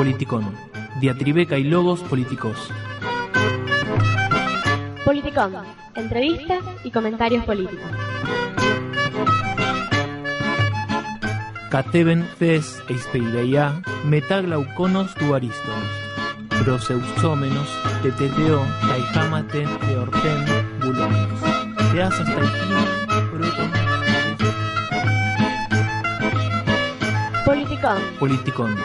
Politicón. Diatribeca y logos políticos. Politicón. Entrevistas y comentarios políticos. Cateben fes eispeireia metaglauconos tuariston. Proseusómenos, teteteo, taijamaten, teorten, bulonos. Teasas taijin, proton. Politicón. Politicón.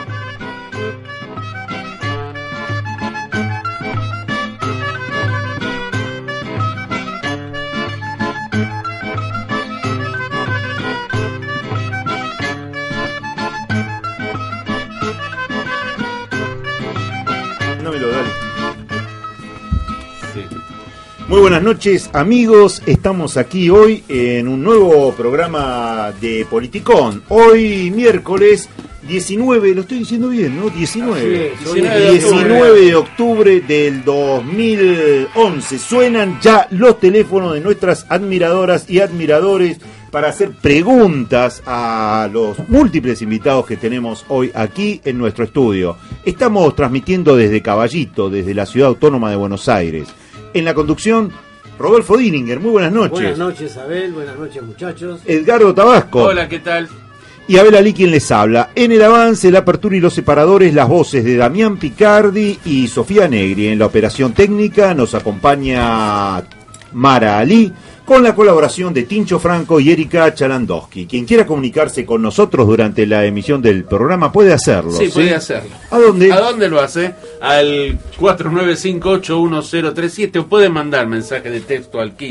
Muy buenas noches, amigos. Estamos aquí hoy en un nuevo programa de Politicón. Hoy miércoles 19, lo estoy diciendo bien, ¿no? 19. 19 de octubre del 2011. Suenan ya los teléfonos de nuestras admiradoras y admiradores para hacer preguntas a los múltiples invitados que tenemos hoy aquí en nuestro estudio. Estamos transmitiendo desde Caballito, desde la ciudad autónoma de Buenos Aires. En la conducción, Rodolfo Dininger. Muy buenas noches. Buenas noches, Abel. Buenas noches, muchachos. Edgardo Tabasco. Hola, ¿qué tal? Y Abel Ali, quien les habla. En el avance, la apertura y los separadores, las voces de Damián Picardi y Sofía Negri. En la operación técnica nos acompaña Mara Ali, con la colaboración de Tincho Franco y Erika Chalandowski. Quien quiera comunicarse con nosotros durante la emisión del programa puede hacerlo. Sí, puede hacerlo. ¿A dónde? ¿A dónde lo hace? Al 49581037 o puede mandar mensaje de texto al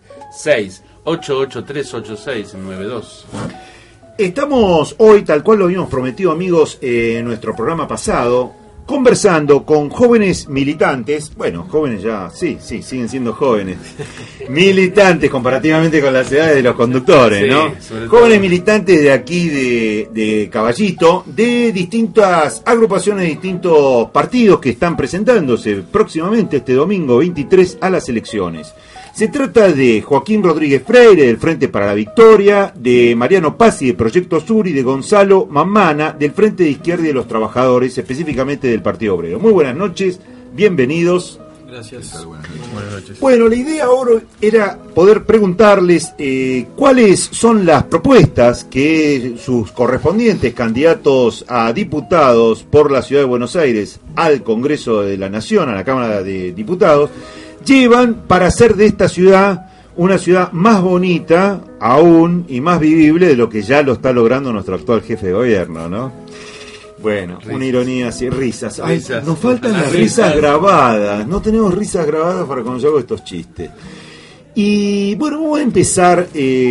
1568838692. Estamos hoy, tal cual lo habíamos prometido, amigos, en nuestro programa pasado, conversando con jóvenes militantes, bueno, jóvenes ya, sí, siguen siendo jóvenes, militantes comparativamente con las edades de los conductores, sí, ¿no? Jóvenes militantes de aquí de Caballito, de distintas agrupaciones, distintos partidos que están presentándose próximamente este domingo 23 a las elecciones. Se trata de Joaquín Rodríguez Freire, del Frente para la Victoria, de Mariano Pazzi, de Proyecto Sur, y de Gonzalo Mamana, del Frente de Izquierda y de los Trabajadores, específicamente del Partido Obrero. Muy buenas noches, bienvenidos. Gracias. Buenas noches. Bueno, la idea ahora era poder preguntarles cuáles son las propuestas que sus correspondientes candidatos a diputados por la Ciudad de Buenos Aires al Congreso de la Nación, a la Cámara de Diputados, llevan para hacer de esta ciudad una ciudad más bonita aún y más vivible de lo que ya lo está logrando nuestro actual jefe de gobierno, ¿no? Bueno, risas. Una ironía así, risas. Ay, nos faltan las risas grabadas, no tenemos risas grabadas para cuando yo hago estos chistes. Y bueno, vamos a empezar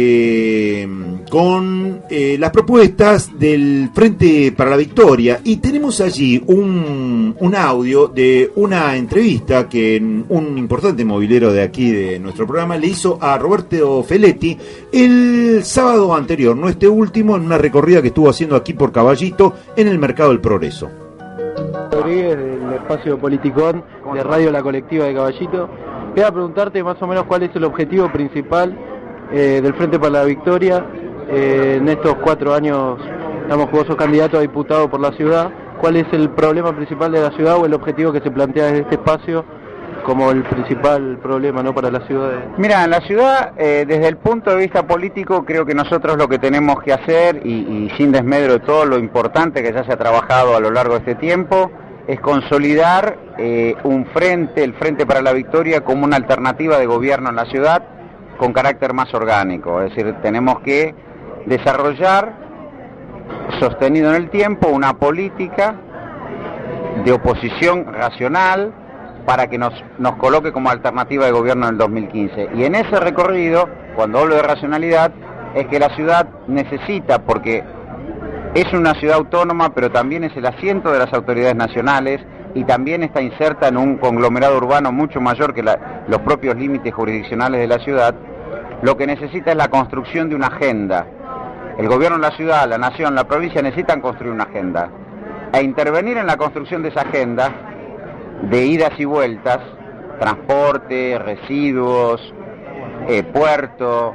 con las propuestas del Frente para la Victoria, y tenemos allí un audio de una entrevista que un importante movilero de aquí de nuestro programa le hizo a Roberto Feletti el sábado anterior, no este último, en una recorrida que estuvo haciendo aquí por Caballito en el Mercado del Progreso. Rodríguez, del espacio Politicón de Radio La Colectiva de Caballito. Quería preguntarte más o menos cuál es el objetivo principal del Frente para la Victoria en estos 4 años, digamos, que vos sos candidato a diputado por la ciudad. ¿Cuál es el problema principal de la ciudad o el objetivo que se plantea desde este espacio como el principal problema, ¿no?, para la ciudad? Mira, en la ciudad, desde el punto de vista político, creo que nosotros lo que tenemos que hacer, y sin desmedro de todo lo importante que ya se ha trabajado a lo largo de este tiempo, es consolidar un frente, el Frente para la Victoria, como una alternativa de gobierno en la ciudad con carácter más orgánico. Es decir, tenemos que desarrollar, sostenido en el tiempo, una política de oposición racional para que nos coloque como alternativa de gobierno en el 2015. Y en ese recorrido, cuando hablo de racionalidad, es que la ciudad necesita, porque es una ciudad autónoma, pero también es el asiento de las autoridades nacionales y también está inserta en un conglomerado urbano mucho mayor que los propios límites jurisdiccionales de la ciudad. Lo que necesita es la construcción de una agenda. El gobierno de la ciudad, la nación, la provincia necesitan construir una agenda. E intervenir en la construcción de esa agenda, de idas y vueltas, transporte, residuos, puerto,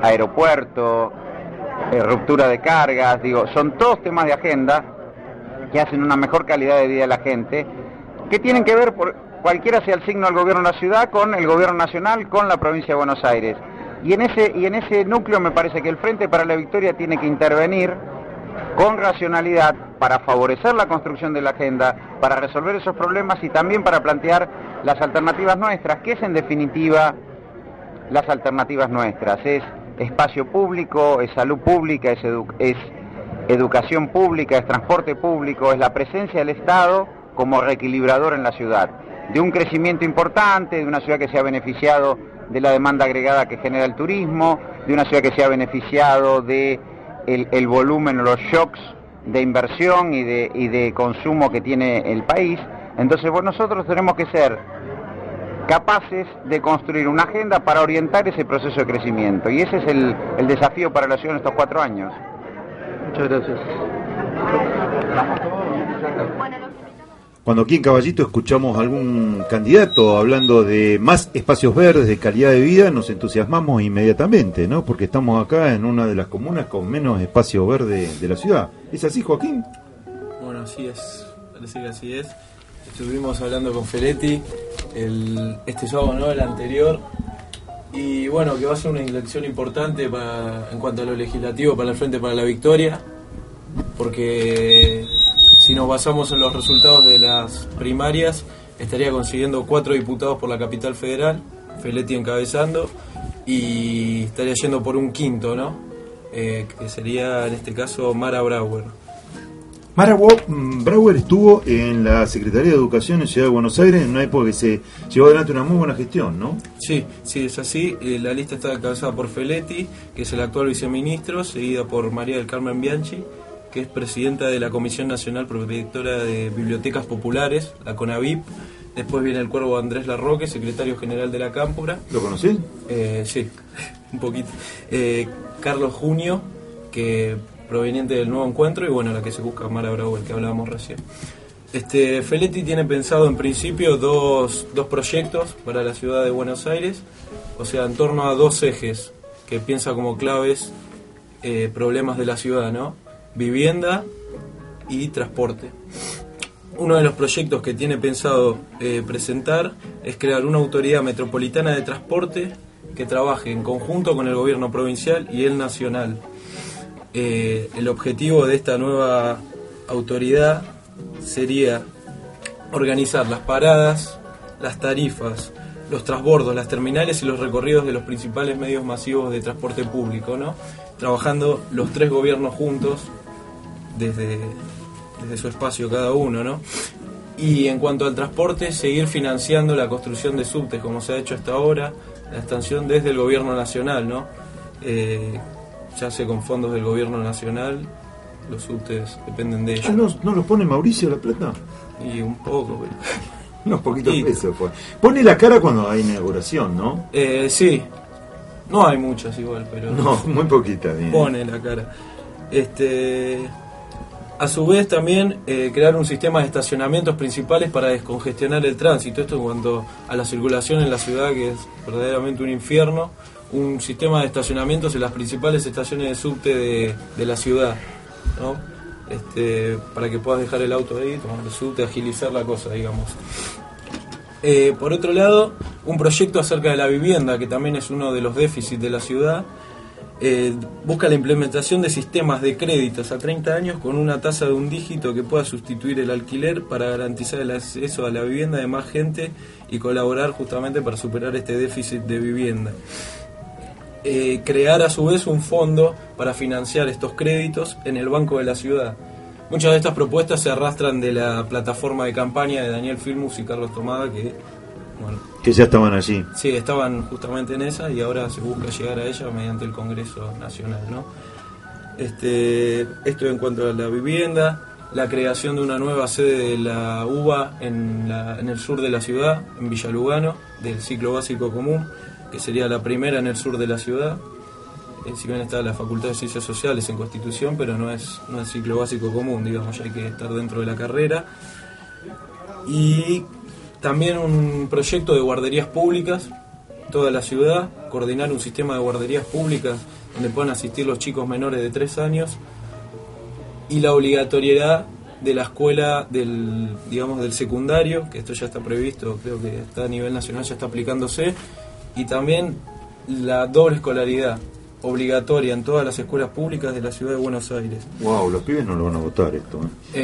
aeropuerto, ruptura de cargas, digo, son todos temas de agenda que hacen una mejor calidad de vida de la gente, que tienen que ver, por cualquiera sea el signo del gobierno de la ciudad, con el gobierno nacional, con la provincia de Buenos Aires. Y en ese núcleo me parece que el Frente para la Victoria tiene que intervenir con racionalidad para favorecer la construcción de la agenda, para resolver esos problemas y también para plantear las alternativas nuestras. ¿Qué es en definitiva las alternativas nuestras? Es espacio público, es salud pública, es educación pública, es transporte público, es la presencia del Estado como reequilibrador en la ciudad, de un crecimiento importante, de una ciudad que se ha beneficiado de la demanda agregada que genera el turismo, de una ciudad que se ha beneficiado de el volumen, los shocks de inversión y de consumo que tiene el país. Entonces, nosotros tenemos que ser capaces de construir una agenda para orientar ese proceso de crecimiento, y ese es el desafío para la ciudad en estos 4 años. Muchas gracias. Cuando aquí en Caballito escuchamos a algún candidato hablando de más espacios verdes, de calidad de vida, nos entusiasmamos inmediatamente, ¿no? Porque estamos acá en una de las comunas con menos espacio verde de la ciudad. ¿Es así, Joaquín? Bueno, así es, parece que así es. Estuvimos hablando con Feletti este sábado, ¿no? El anterior. Y bueno, que va a ser una elección importante en cuanto a lo legislativo para el Frente para la Victoria, porque si nos basamos en los resultados de las primarias, estaría consiguiendo 4 diputados por la capital federal, Feletti encabezando, y estaría yendo por un quinto, ¿no? Que sería en este caso Mara Brauer. Mara Brauer estuvo en la Secretaría de Educación en Ciudad de Buenos Aires en una época que se llevó adelante una muy buena gestión, ¿no? Sí, es así. La lista está encabezada por Feletti, que es el actual viceministro, seguida por María del Carmen Bianchi, que es presidenta de la Comisión Nacional Protectora de Bibliotecas Populares, la CONAVIP. Después viene el Cuervo Andrés Larroque, secretario general de la Cámpora. ¿Lo conocés? Sí, un poquito. Carlos Junio, que proveniente del Nuevo Encuentro, y bueno, la que se busca Mara Brauer, que hablábamos recién. Feletti tiene pensado en principio dos proyectos para la ciudad de Buenos Aires, o sea, en torno a 2 ejes que piensa como claves problemas de la ciudad, ¿no? Vivienda y transporte. Uno de los proyectos que tiene pensado presentar es crear una autoridad metropolitana de transporte que trabaje en conjunto con el gobierno provincial y el nacional. El objetivo de esta nueva autoridad sería organizar las paradas, las tarifas, los transbordos, las terminales y los recorridos de los principales medios masivos de transporte público, ¿no? Trabajando los 3 gobiernos juntos desde su espacio cada uno, ¿no? Y en cuanto al transporte, seguir financiando la construcción de subtes como se ha hecho hasta ahora, la extensión desde el gobierno nacional, ¿no? Ya sé, con fondos del gobierno nacional, los subtes dependen de ellos. ¿No los pone Mauricio La Plata? Y un poco, pero... Unos poquitos pesos, pues. Pone la cara cuando hay inauguración, ¿no? Sí. No hay muchas igual, pero... No, muy poquitas. Bien. Pone la cara. A su vez también crear un sistema de estacionamientos principales para descongestionar el tránsito. Esto en cuanto a la circulación en la ciudad, que es verdaderamente un infierno. Un sistema de estacionamientos en las principales estaciones de subte de la ciudad, ¿no? Para que puedas dejar el auto ahí, tomar el subte, agilizar la cosa, digamos. Por otro lado, un proyecto acerca de la vivienda, que también es uno de los déficits de la ciudad. Busca la implementación de sistemas de créditos a 30 años con una tasa de un dígito que pueda sustituir el alquiler para garantizar el acceso a la vivienda de más gente y colaborar justamente para superar este déficit de vivienda. Crear a su vez un fondo para financiar estos créditos en el Banco de la Ciudad. Muchas de estas propuestas se arrastran de la plataforma de campaña de Daniel Filmus y Carlos Tomada, que ya estaban allí. Sí, estaban justamente en esa y ahora se busca llegar a ella mediante el Congreso Nacional, ¿no? Esto en cuanto a la vivienda, la creación de una nueva sede de la UBA en el sur de la ciudad, en Villa Lugano, del ciclo básico común, que sería la primera en el sur de la ciudad. Si bien está la Facultad de Ciencias Sociales en Constitución, pero no es ciclo básico común, digamos, ya hay que estar dentro de la carrera. Y también un proyecto de guarderías públicas, toda la ciudad, coordinar un sistema de guarderías públicas donde puedan asistir los chicos menores de 3 años, y la obligatoriedad de la escuela del secundario, que esto ya está previsto, creo que está a nivel nacional, ya está aplicándose, y también la doble escolaridad obligatoria en todas las escuelas públicas de la ciudad de Buenos Aires. Wow, los pibes no lo van a votar esto.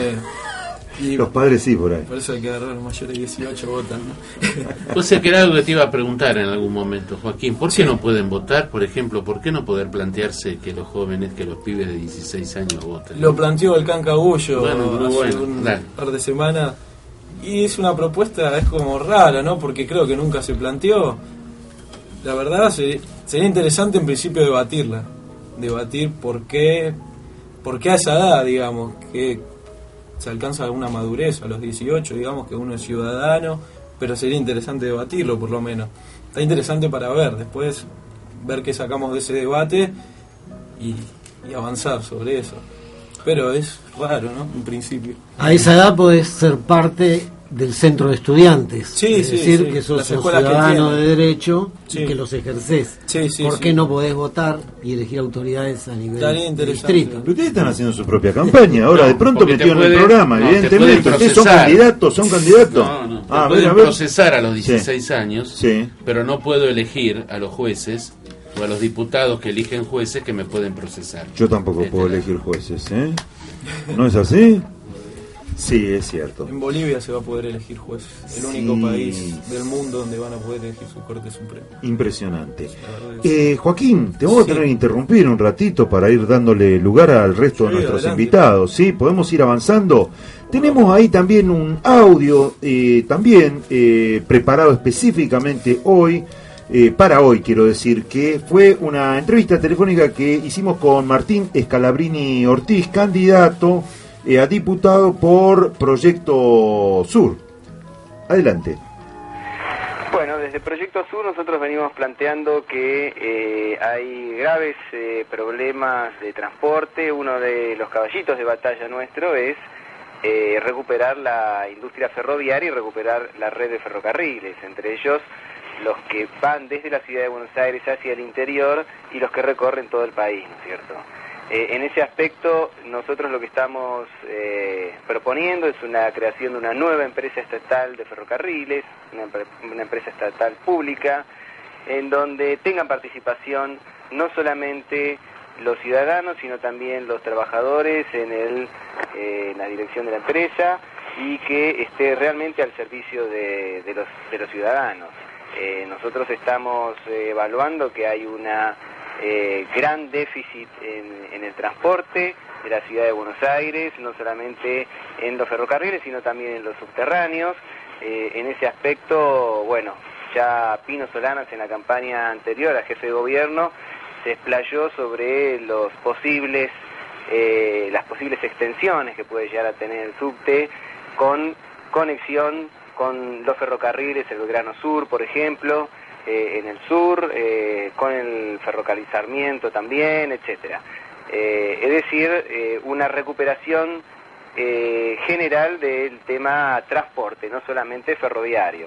Y los padres sí, por ahí. Por eso hay que agarrar los mayores de 18 votan, ¿no? O sea, que era algo que te iba a preguntar en algún momento, Joaquín. ¿Por qué no pueden votar? Por ejemplo, ¿por qué no poder plantearse que los jóvenes, que los pibes de 16 años voten? Lo planteó el Cancagullo hace un par de semanas. Y es una propuesta, es como rara, ¿no? Porque creo que nunca se planteó. La verdad, sería interesante en principio debatirla. Debatir por qué a esa edad, digamos, que se alcanza alguna madurez a los 18, digamos que uno es ciudadano, pero sería interesante debatirlo por lo menos. Está interesante para ver, después ver qué sacamos de ese debate y avanzar sobre eso. Pero es raro, ¿no? En principio. A esa edad podés ser parte del centro de estudiantes, es decir, que sos un ciudadano de derecho y que los ejercés. ¿Por qué no podés votar y elegir autoridades a nivel de distrito? Pero ustedes están haciendo su propia campaña ahora, de pronto metido en el programa, evidentemente. ¿Ustedes son candidatos? Te pueden procesar a los 16 años, pero no puedo elegir a los jueces o a los diputados que eligen jueces que me pueden procesar. Yo tampoco puedo elegir jueces, ¿eh? ¿No es así? Sí, es cierto. En Bolivia se va a poder elegir jueces. El único país del mundo donde van a poder elegir su Corte Suprema. Impresionante. Joaquín, te vamos a tener que interrumpir un ratito para ir dándole lugar al resto de nuestros invitados. ¿Sí? ¿Podemos ir avanzando? Tenemos ahí también un audio, también preparado específicamente hoy, para hoy quiero decir, que fue una entrevista telefónica que hicimos con Martín Scalabrini Ortiz, candidato a diputado por Proyecto Sur. Adelante. Bueno, desde Proyecto Sur nosotros venimos planteando que hay graves problemas de transporte. Uno de los caballitos de batalla nuestro es recuperar la industria ferroviaria y recuperar la red de ferrocarriles, entre ellos los que van desde la ciudad de Buenos Aires hacia el interior y los que recorren todo el país, ¿no es cierto? En ese aspecto, nosotros lo que estamos proponiendo es una creación de una nueva empresa estatal de ferrocarriles, una empresa estatal pública, en donde tengan participación no solamente los ciudadanos, sino también los trabajadores en la dirección de la empresa y que esté realmente al servicio de los ciudadanos. Nosotros estamos evaluando que hay una gran déficit en el transporte de la ciudad de Buenos Aires, no solamente en los ferrocarriles, sino también en los subterráneos. En ese aspecto, bueno, ya Pino Solanas en la campaña anterior a jefe de gobierno se explayó sobre las posibles extensiones que puede llegar a tener el subte con conexión con los ferrocarriles, el Belgrano Sur, por ejemplo, en el sur, con el ferrocarril Sarmiento también, etcétera. Es decir, una recuperación general del tema transporte, no solamente ferroviario.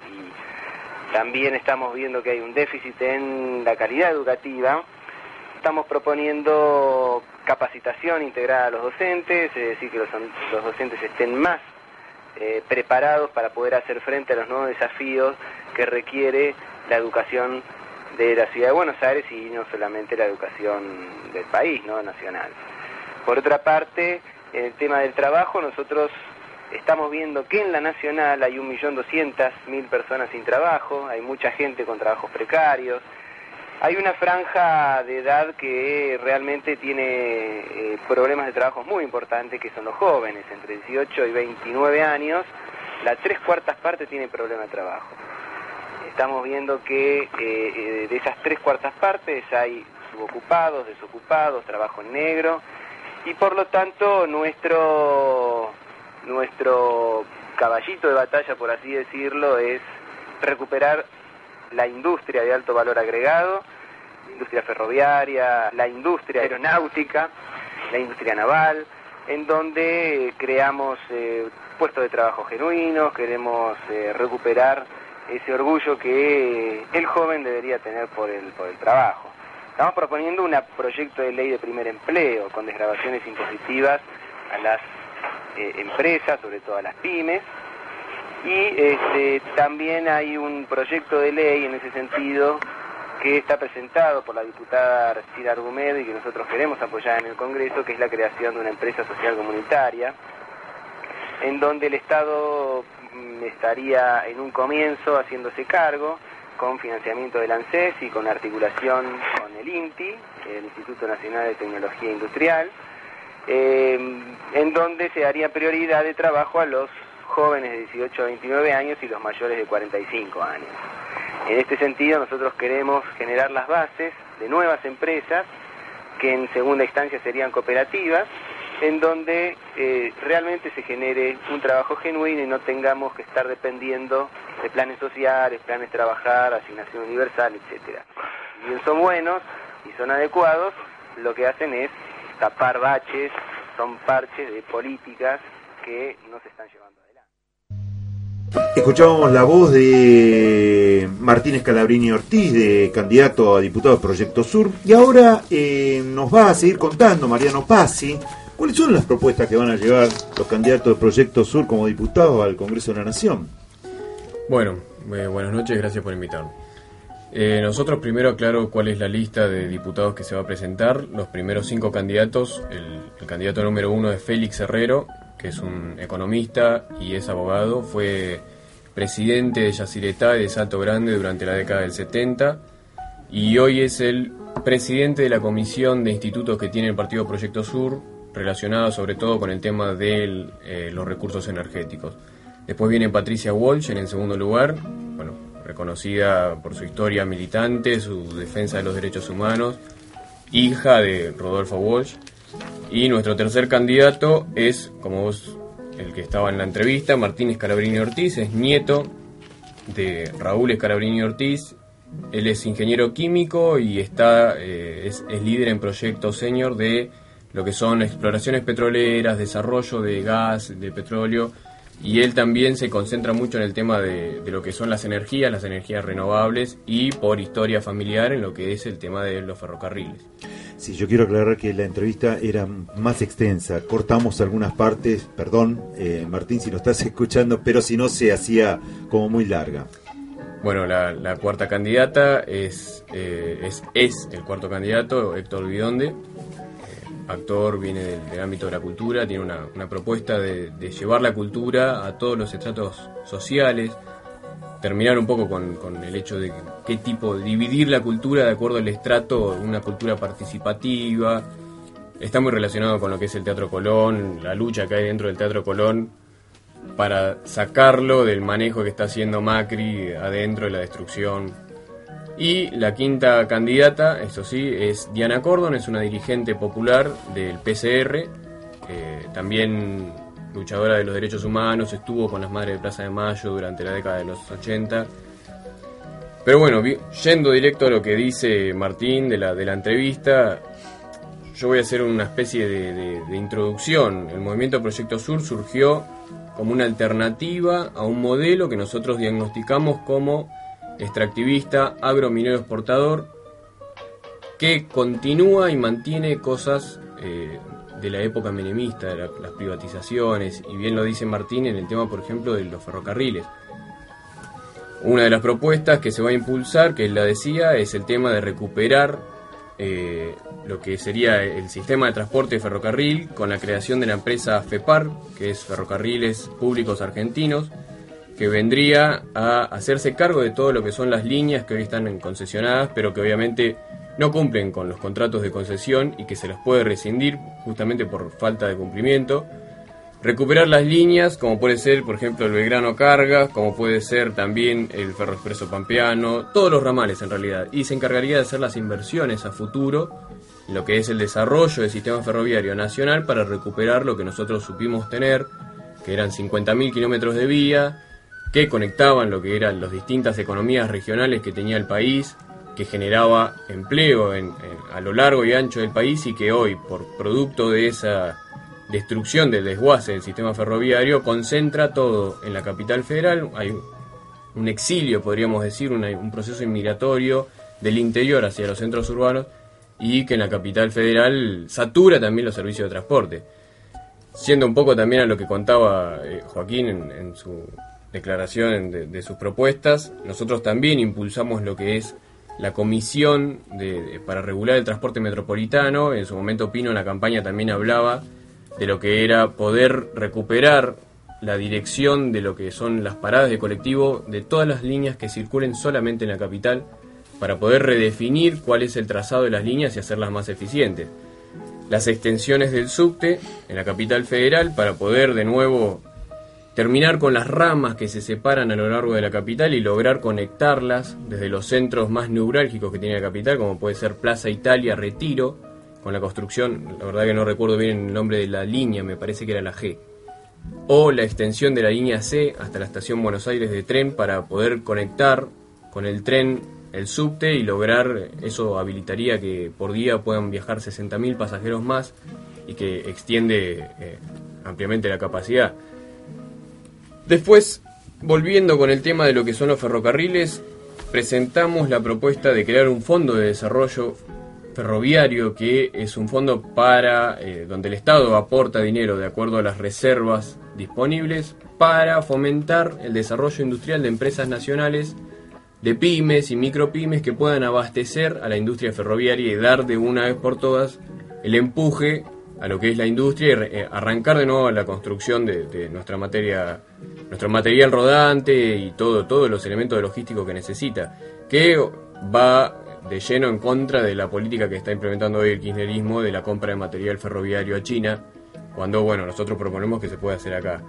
Y también estamos viendo que hay un déficit en la calidad educativa. Estamos proponiendo capacitación integrada a los docentes, es decir, que los docentes estén más preparados para poder hacer frente a los nuevos desafíos que requiere la educación de la ciudad de Buenos Aires y no solamente la educación del país, ¿no?, nacional. Por otra parte, en el tema del trabajo, nosotros estamos viendo que en la nacional hay 1.200.000 personas sin trabajo, hay mucha gente con trabajos precarios, hay una franja de edad que realmente tiene problemas de trabajo muy importantes, que son los jóvenes, entre 18 y 29 años, la 3/4 parte tiene problemas de trabajo. Estamos viendo que de esas 3/4 partes hay subocupados, desocupados, trabajo en negro, y por lo tanto nuestro caballito de batalla, por así decirlo, es recuperar la industria de alto valor agregado, la industria ferroviaria, la industria aeronáutica, la industria naval, en donde creamos puestos de trabajo genuinos, queremos recuperar ese orgullo que el joven debería tener por el trabajo. Estamos proponiendo un proyecto de ley de primer empleo con desgravaciones impositivas a las empresas, sobre todo a las pymes, y también hay un proyecto de ley en ese sentido que está presentado por la diputada Arcila Argumedo y que nosotros queremos apoyar en el Congreso, que es la creación de una empresa social comunitaria, en donde el Estado estaría en un comienzo haciéndose cargo con financiamiento del ANSES y con articulación con el INTI, el Instituto Nacional de Tecnología Industrial, en donde se daría prioridad de trabajo a los jóvenes de 18 a 29 años y los mayores de 45 años. En este sentido, nosotros queremos generar las bases de nuevas empresas que en segunda instancia serían cooperativas, en donde realmente se genere un trabajo genuino y no tengamos que estar dependiendo de planes sociales, planes trabajar, asignación universal, etcétera. Si bien son buenos y son adecuados, lo que hacen es tapar baches, son parches de políticas que no se están llevando adelante. Escuchábamos la voz de Martín Scalabrini Ortiz, de candidato a diputado de Proyecto Sur, y ahora nos va a seguir contando Mariano Pazzi cuáles son las propuestas que van a llevar los candidatos de Proyecto Sur como diputados al Congreso de la Nación. Bueno, buenas noches, gracias por invitarme. Nosotros primero aclaro cuál es la lista de diputados que se va a presentar. Los primeros 5 candidatos, el candidato número 1 es Félix Herrero, que es un economista y es abogado, fue presidente de Yacyretá y de Salto Grande durante la década del 70 y hoy es el presidente de la comisión de institutos que tiene el Partido Proyecto Sur, relacionado sobre todo con el tema de los recursos energéticos. Después viene Patricia Walsh en el segundo lugar, bueno, reconocida por su historia militante, su defensa de los derechos humanos, hija de Rodolfo Walsh. Y nuestro tercer candidato es, como vos, el que estaba en la entrevista, Martín Scalabrini Ortiz, es nieto de Raúl Scalabrini Ortiz. Él es ingeniero químico y es líder en proyectos senior de lo que son exploraciones petroleras, desarrollo de gas, de petróleo, y él también se concentra mucho en el tema de lo que son las energías renovables y por historia familiar en lo que es el tema de los ferrocarriles. Sí, yo quiero aclarar que la entrevista era más extensa, cortamos algunas partes, perdón Martín si lo estás escuchando, pero si no se hacía como muy larga. Bueno, la cuarta candidata es el cuarto candidato, Héctor Bidonde, actor, viene del ámbito de la cultura, tiene una propuesta de llevar la cultura a todos los estratos sociales, terminar un poco con el hecho de qué tipo, dividir la cultura de acuerdo al estrato, una cultura participativa. Está muy relacionado con lo que es el Teatro Colón, la lucha que hay dentro del Teatro Colón para sacarlo del manejo que está haciendo Macri adentro de la destrucción. Y la quinta candidata, eso sí, es Diana Cordon, es una dirigente popular del PCR, también luchadora de los derechos humanos, estuvo con las Madres de Plaza de Mayo durante la década de los 80. Pero bueno, yendo directo a lo que dice Martín de la entrevista, yo voy a hacer una especie de introducción. El movimiento Proyecto Sur surgió como una alternativa a un modelo que nosotros diagnosticamos como extractivista, agrominero exportador, que continúa y mantiene cosas de la época menemista, de las privatizaciones, y bien lo dice Martín en el tema, por ejemplo, de los ferrocarriles. Una de las propuestas que se va a impulsar, que él la decía, es el tema de recuperar lo que sería el sistema de transporte de ferrocarril con la creación de la empresa FEPAR, que es Ferrocarriles Públicos Argentinos, que vendría a hacerse cargo de todo lo que son las líneas que hoy están concesionadas, pero que obviamente no cumplen con los contratos de concesión y que se las puede rescindir justamente por falta de cumplimiento. Recuperar las líneas, como puede ser, por ejemplo, el Belgrano Cargas, como puede ser también el Ferroexpreso Pampeano, todos los ramales en realidad, y se encargaría de hacer las inversiones a futuro en lo que es el desarrollo del sistema ferroviario nacional para recuperar lo que nosotros supimos tener, que eran 50.000 kilómetros de vía, que conectaban lo que eran las distintas economías regionales que tenía el país, que generaba empleo a lo largo y ancho del país, y que hoy, por producto de esa destrucción del desguace del sistema ferroviario, concentra todo en la capital federal. Hay un exilio, podríamos decir, un proceso inmigratorio del interior hacia los centros urbanos, y que en la capital federal satura también los servicios de transporte. siendo un poco también a lo que contaba Joaquín en su declaración de sus propuestas, nosotros también impulsamos lo que es la comisión para regular el transporte metropolitano. En su momento Pino en la campaña también hablaba de lo que era poder recuperar la dirección de lo que son las paradas de colectivo de todas las líneas que circulen solamente en la capital, para poder redefinir cuál es el trazado de las líneas y hacerlas más eficientes. Las extensiones del subte en la capital federal, para poder de nuevo terminar con las ramas que se separan a lo largo de la capital y lograr conectarlas desde los centros más neurálgicos que tiene la capital, como puede ser Plaza Italia, Retiro, con la construcción, la verdad que no recuerdo bien el nombre de la línea, me parece que era la G, o la extensión de la línea C hasta la estación Buenos Aires de tren, para poder conectar con el tren el subte y lograr, eso habilitaría que por día puedan viajar 60.000 pasajeros más y que extiende ampliamente la capacidad. Después, volviendo con el tema de lo que son los ferrocarriles, presentamos la propuesta de crear un fondo de desarrollo ferroviario, que es un fondo para donde el Estado aporta dinero de acuerdo a las reservas disponibles para fomentar el desarrollo industrial de empresas nacionales, de pymes y micropymes que puedan abastecer a la industria ferroviaria y dar de una vez por todas el empuje a lo que es la industria y arrancar de nuevo la construcción de nuestro material rodante y todos los elementos logísticos que necesita, que va de lleno en contra de la política que está implementando hoy el kirchnerismo de la compra de material ferroviario a China, cuando nosotros proponemos que se pueda hacer acá.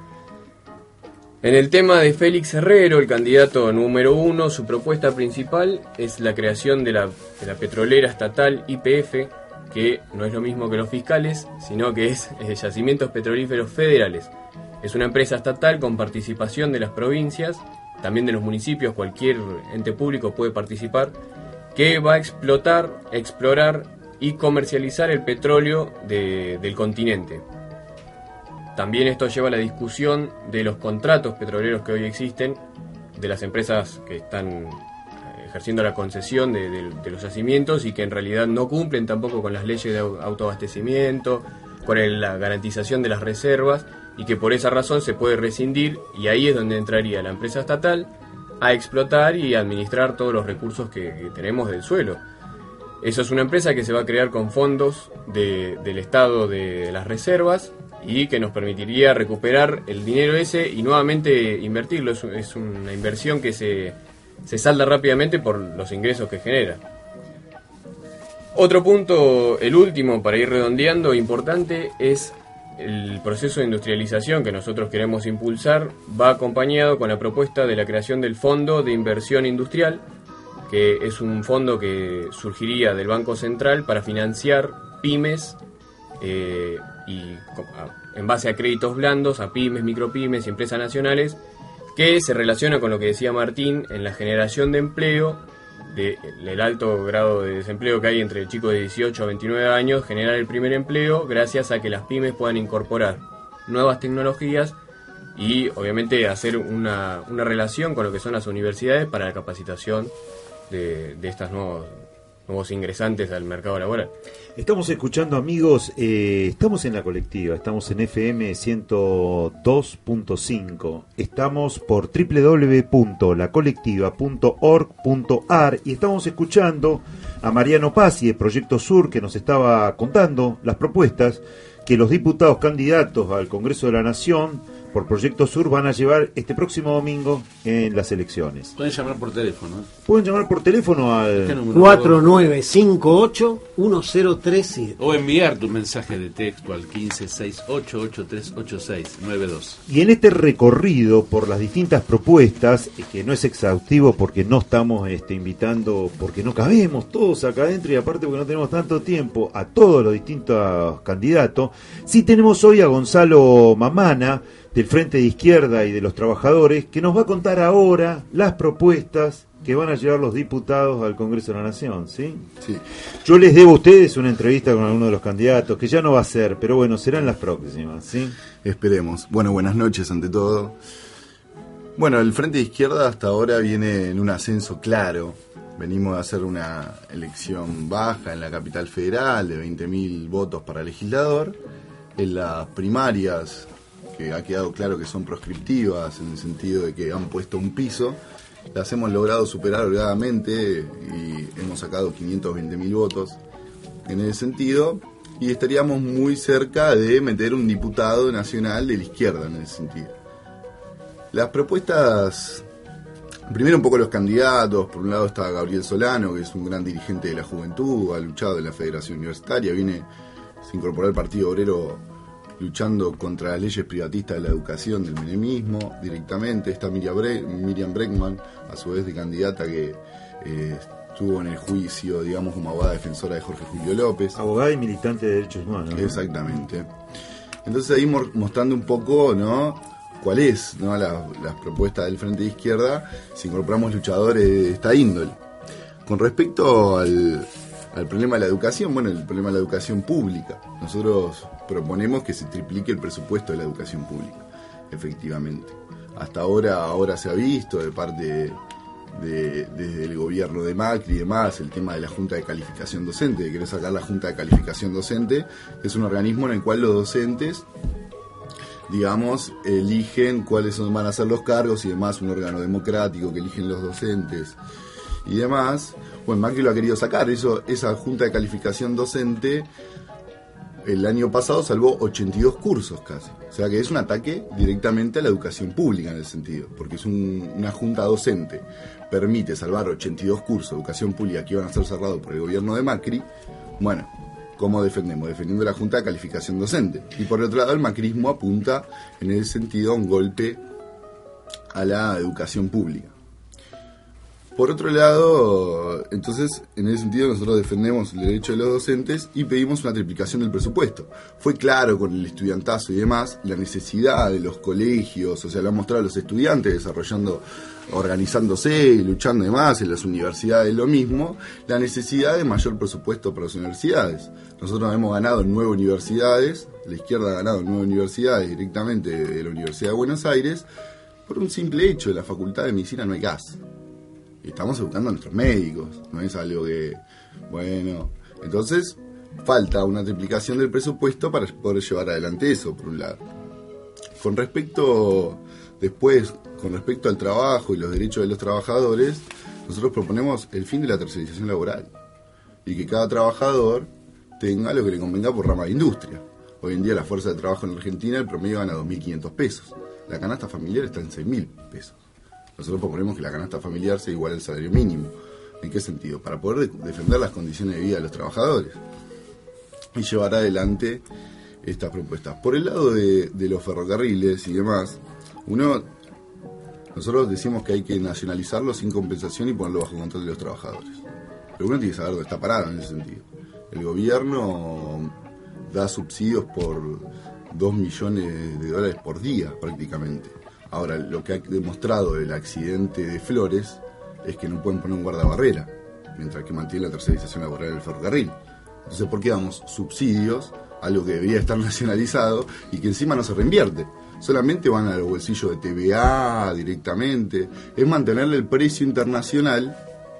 En el tema de Félix Herrero, el candidato número 1, su propuesta principal es la creación de la petrolera estatal YPF, que no es lo mismo que los fiscales, sino que es Yacimientos Petrolíferos Federales. Es una empresa estatal con participación de las provincias, también de los municipios, cualquier ente público puede participar, que va a explorar y comercializar el petróleo del continente. También esto lleva a la discusión de los contratos petroleros que hoy existen, de las empresas que están ejerciendo la concesión de los yacimientos y que en realidad no cumplen tampoco con las leyes de autoabastecimiento, con la garantización de las reservas, y que por esa razón se puede rescindir, y ahí es donde entraría la empresa estatal a explotar y administrar todos los recursos que tenemos del suelo. Eso es una empresa que se va a crear con fondos del Estado de las reservas y que nos permitiría recuperar el dinero ese y nuevamente invertirlo. Es una inversión que se salda rápidamente por los ingresos que genera. Otro punto, el último, para ir redondeando, importante, es el proceso de industrialización que nosotros queremos impulsar. Va acompañado con la propuesta de la creación del Fondo de Inversión Industrial, que es un fondo que surgiría del Banco Central para financiar pymes en base a créditos blandos a pymes, micropymes y empresas nacionales, que se relaciona con lo que decía Martín en la generación de empleo, del alto grado de desempleo que hay entre chicos de 18 a 29 años, generar el primer empleo gracias a que las pymes puedan incorporar nuevas tecnologías y obviamente hacer una relación con lo que son las universidades para la capacitación de estos nuevos ingresantes al mercado laboral. Estamos escuchando, amigos, estamos en La Colectiva, estamos en FM 102.5, estamos por www.lacolectiva.org.ar y estamos escuchando a Mariano Pazzi de Proyecto Sur, que nos estaba contando las propuestas que los diputados candidatos al Congreso de la Nación por Proyecto Sur van a llevar este próximo domingo en las elecciones. Pueden llamar por teléfono. Pueden llamar por teléfono al 4958-1037 o enviar tu mensaje de texto al 1568838692. Y en este recorrido por las distintas propuestas, que no es exhaustivo porque no estamos invitando, porque no cabemos todos acá adentro y aparte porque no tenemos tanto tiempo, a todos los distintos candidatos, sí tenemos hoy a Gonzalo Mamana, del Frente de Izquierda y de los Trabajadores, que nos va a contar ahora las propuestas que van a llevar los diputados al Congreso de la Nación, ¿sí? Sí. Yo les debo a ustedes una entrevista con alguno de los candidatos, que ya no va a ser, pero bueno, serán las próximas, ¿sí? Esperemos. Bueno, buenas noches ante todo. Bueno, el Frente de Izquierda hasta ahora viene en un ascenso claro. Venimos a hacer una elección baja en la capital federal de 20.000 votos para legislador. en las primarias, que ha quedado claro que son proscriptivas, en el sentido de que han puesto un piso, las hemos logrado superar holgadamente y hemos sacado 520.000 votos en ese sentido, y estaríamos muy cerca de meter un diputado nacional de la izquierda en ese sentido. Las propuestas, primero un poco los candidatos. Por un lado está Gabriel Solano, que es un gran dirigente de la juventud, ha luchado en la Federación Universitaria, se incorporó al Partido Obrero luchando contra las leyes privatistas de la educación del menemismo directamente. Está Miriam Bregman, a su vez de candidata, que estuvo en el juicio, digamos, como abogada defensora de Jorge Julio López. Abogada y militante de derechos humanos, ¿no? Exactamente. Entonces ahí mostrando un poco, ¿no?, cuál es, ¿no?, las propuestas del Frente de Izquierda, si incorporamos luchadores de esta índole. Con respecto al problema de la educación, bueno, el problema de la educación pública, nosotros proponemos que se triplique el presupuesto de la educación pública, efectivamente. Hasta ahora se ha visto de parte desde el gobierno de Macri y demás, el tema de la Junta de Calificación Docente, de querer sacar la Junta de Calificación Docente, que es un organismo en el cual los docentes, digamos, eligen cuáles van a ser los cargos y demás, un órgano democrático que eligen los docentes y demás. Bueno, Macri lo ha querido sacar. Esa Junta de Calificación Docente el año pasado salvó 82 cursos casi. O sea que es un ataque directamente a la educación pública en el sentido, porque es una junta docente, permite salvar 82 cursos de educación pública que iban a ser cerrados por el gobierno de Macri. Bueno, ¿cómo defendemos? Defendiendo la Junta de Calificación Docente. Y por otro lado, el macrismo apunta en ese sentido a un golpe a la educación pública. Por otro lado, entonces, en ese sentido nosotros defendemos el derecho de los docentes y pedimos una triplicación del presupuesto. Fue claro con el estudiantazo y demás la necesidad de los colegios, o sea, lo han mostrado a los estudiantes organizándose y luchando y demás, en las universidades lo mismo, la necesidad de mayor presupuesto para las universidades. Nosotros hemos ganado 9 universidades, la izquierda ha ganado 9 universidades directamente de la Universidad de Buenos Aires, por un simple hecho: en la Facultad de Medicina no hay gas. Estamos educando a nuestros médicos, no es algo que, bueno, entonces falta una triplicación del presupuesto para poder llevar adelante eso, por un lado. Con respecto al trabajo y los derechos de los trabajadores, nosotros proponemos el fin de la tercerización laboral y que cada trabajador tenga lo que le convenga por rama de industria. Hoy en día la fuerza de trabajo en Argentina, el promedio gana 2.500 pesos, la canasta familiar está en 6.000 pesos. Nosotros proponemos que la canasta familiar sea igual al salario mínimo. ¿En qué sentido? Para poder defender las condiciones de vida de los trabajadores y llevar adelante estas propuestas. Por el lado de los ferrocarriles y demás, nosotros decimos que hay que nacionalizarlo sin compensación y ponerlo bajo control de los trabajadores. Pero uno tiene que saber dónde está parado en ese sentido. El gobierno da subsidios por $2 millones por día prácticamente. Ahora, lo que ha demostrado el accidente de Flores es que no pueden poner un guardabarrera, mientras que mantiene la tercerización laboral del ferrocarril. Entonces, ¿por qué damos subsidios, algo que debería estar nacionalizado y que encima no se reinvierte? Solamente van al bolsillo de TVA directamente. Es mantenerle el precio internacional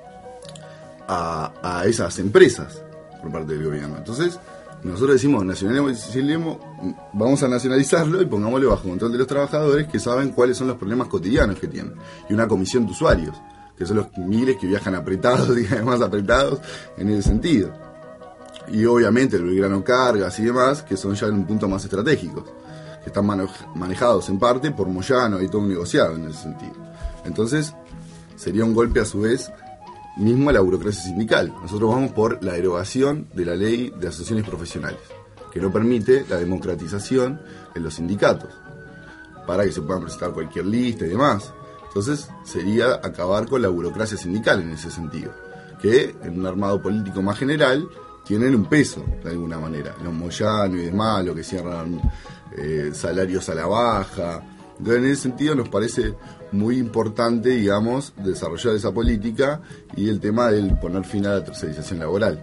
a esas empresas por parte del gobierno. Entonces, nosotros decimos, vamos a nacionalizarlo y pongámoslo bajo control de los trabajadores, que saben cuáles son los problemas cotidianos que tienen. Y una comisión de usuarios, que son los miles que viajan apretados y además apretados en ese sentido. Y obviamente el Belgrano Cargas y demás, que son ya en un punto más estratégicos, que están manejados en parte por Moyano y todo un negociado en ese sentido. Entonces, sería un golpe a su vez mismo a la burocracia sindical. Nosotros vamos por la derogación de la ley de asociaciones profesionales, que no permite la democratización en los sindicatos, para que se puedan presentar cualquier lista y demás. Entonces sería acabar con la burocracia sindical en ese sentido, que en un armado político más general tienen un peso de alguna manera. Los Moyano y demás, lo que cierran salarios a la baja. Entonces, en ese sentido nos parece muy importante, digamos, desarrollar esa política y el tema del poner fin a la tercerización laboral.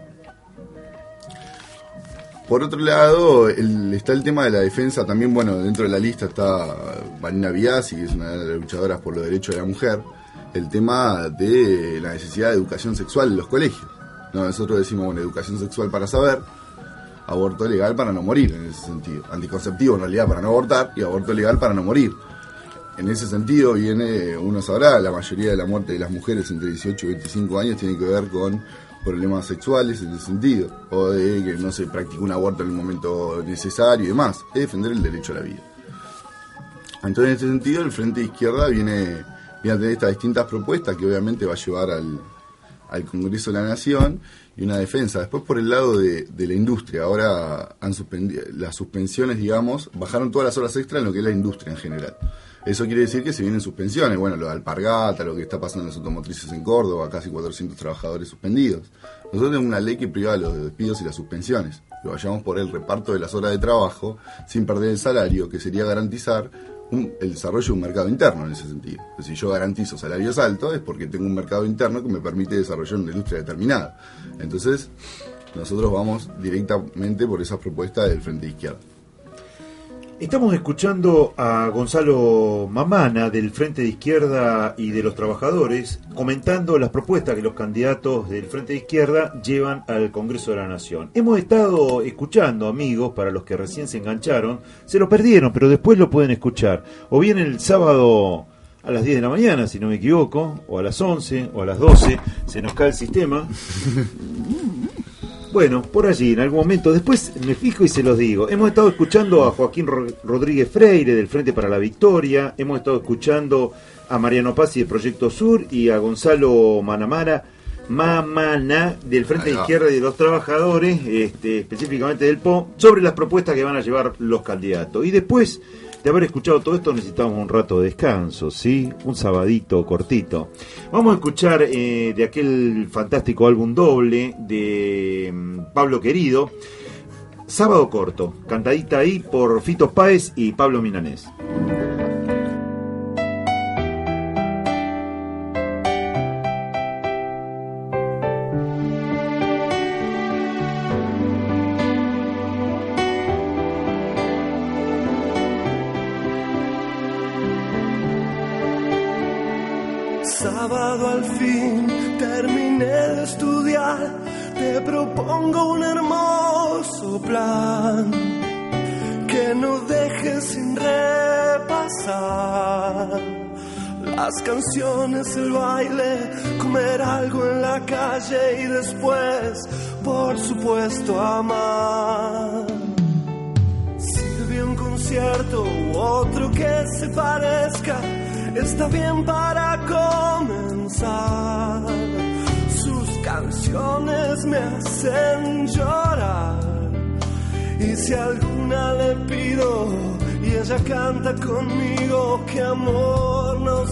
Por otro lado, está el tema de la defensa también. Bueno, dentro de la lista está Vanina Biasi, que es una de las luchadoras por los derechos de la mujer. El tema de la necesidad de educación sexual en los colegios. Nosotros decimos, bueno, educación sexual para saber, aborto legal para no morir, en ese sentido. Anticonceptivo en realidad para no abortar y aborto legal para no morir. En ese sentido viene, uno sabrá, la mayoría de la muerte de las mujeres entre 18 y 25 años tiene que ver con problemas sexuales en ese sentido, o de que no se practicó un aborto en el momento necesario y demás. Es defender el derecho a la vida. Entonces, en ese sentido, el Frente de Izquierda viene a tener estas distintas propuestas que obviamente va a llevar al Congreso de la Nación y una defensa. Después, por el lado de la industria, ahora han suspendido las suspensiones, digamos, bajaron todas las horas extras en lo que es la industria en general. Eso quiere decir que se vienen suspensiones. Bueno, lo de Alpargata, lo que está pasando en las automotrices en Córdoba, casi 400 trabajadores suspendidos. Nosotros tenemos una ley que priva los despidos y las suspensiones. Lo vayamos por el reparto de las horas de trabajo sin perder el salario, que sería garantizar el desarrollo de un mercado interno en ese sentido. Entonces, si yo garantizo salarios altos es porque tengo un mercado interno que me permite desarrollar una industria determinada. Entonces, nosotros vamos directamente por esas propuestas del Frente de Izquierda. Estamos escuchando a Gonzalo Mamana del Frente de Izquierda y de los Trabajadores comentando las propuestas que los candidatos del Frente de Izquierda llevan al Congreso de la Nación. Hemos estado escuchando, amigos, para los que recién se engancharon, se lo perdieron, pero después lo pueden escuchar. O bien el sábado a las 10 de la mañana, si no me equivoco, o a las 11, o a las 12, se nos cae el sistema. Bueno, por allí, en algún momento, después me fijo y se los digo. Hemos estado escuchando a Joaquín Rodríguez Freire del Frente para la Victoria, hemos estado escuchando a Mariano Pazzi de Proyecto Sur y a Gonzalo Mamana del Frente de Izquierda y de los Trabajadores, específicamente del PO, sobre las propuestas que van a llevar los candidatos. Y después de haber escuchado todo esto necesitamos un rato de descanso, ¿sí? Un sabadito cortito. Vamos a escuchar de aquel fantástico álbum doble de Pablo Querido, Sábado Corto, cantadita ahí por Fito Páez y Pablo Milanés. Sábado al fin terminé de estudiar, te propongo un hermoso plan, que no dejes sin repasar las canciones, el baile, comer algo en la calle y después, por supuesto, amar. Sirve un concierto u otro que se parezca, está bien para comenzar. Sus canciones me hacen llorar, y si alguna le pido y ella canta conmigo, que amor nos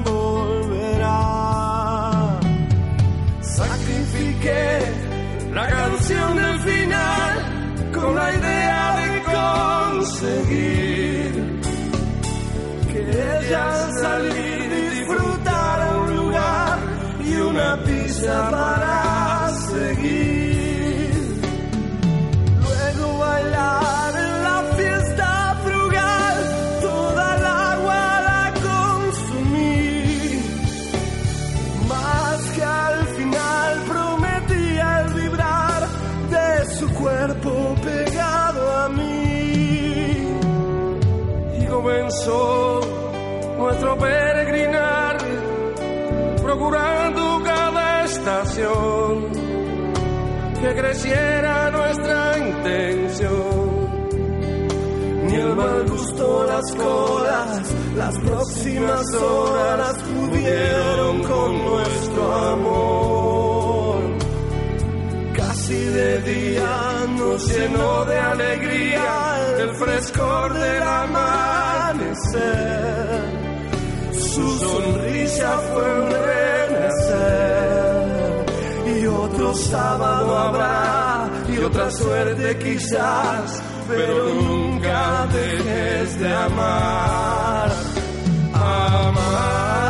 envolverá. Sacrifiqué la canción del final con la idea de conseguir que ella salir y disfrutar a un lugar y una pizza para seguir. Luego bailar en la fiesta frugal, toda el agua la consumí, más que al final prometía el vibrar de su cuerpo pegado a mí. Y comenzó nuestro peregrinar, procurando cada estación que creciera nuestra intención. Ni el mal gusto, las colas, las próximas horas pudieron con nuestro amor. Casi de día nos llenó de alegría el frescor del amanecer. Su sonrisa fue un renacer, y otro sábado habrá, y otra suerte quizás, pero nunca dejes de amar, amar.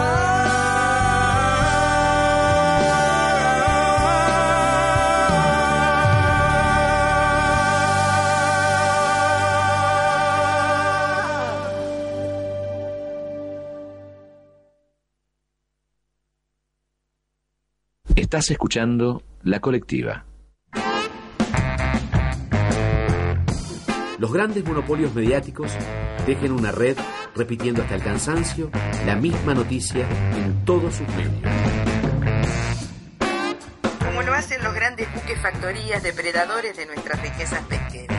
Estás escuchando La Colectiva. los grandes monopolios mediáticos tejen una red repitiendo hasta el cansancio la misma noticia en todos sus medios. Como lo hacen los grandes buques factorías depredadores de nuestras riquezas pesqueras.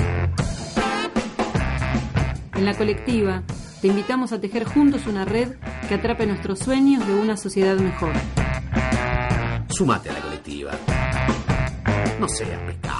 En La Colectiva, te invitamos a tejer juntos una red que atrape nuestros sueños de una sociedad mejor. Súmate a La Colectiva. No seas pescado.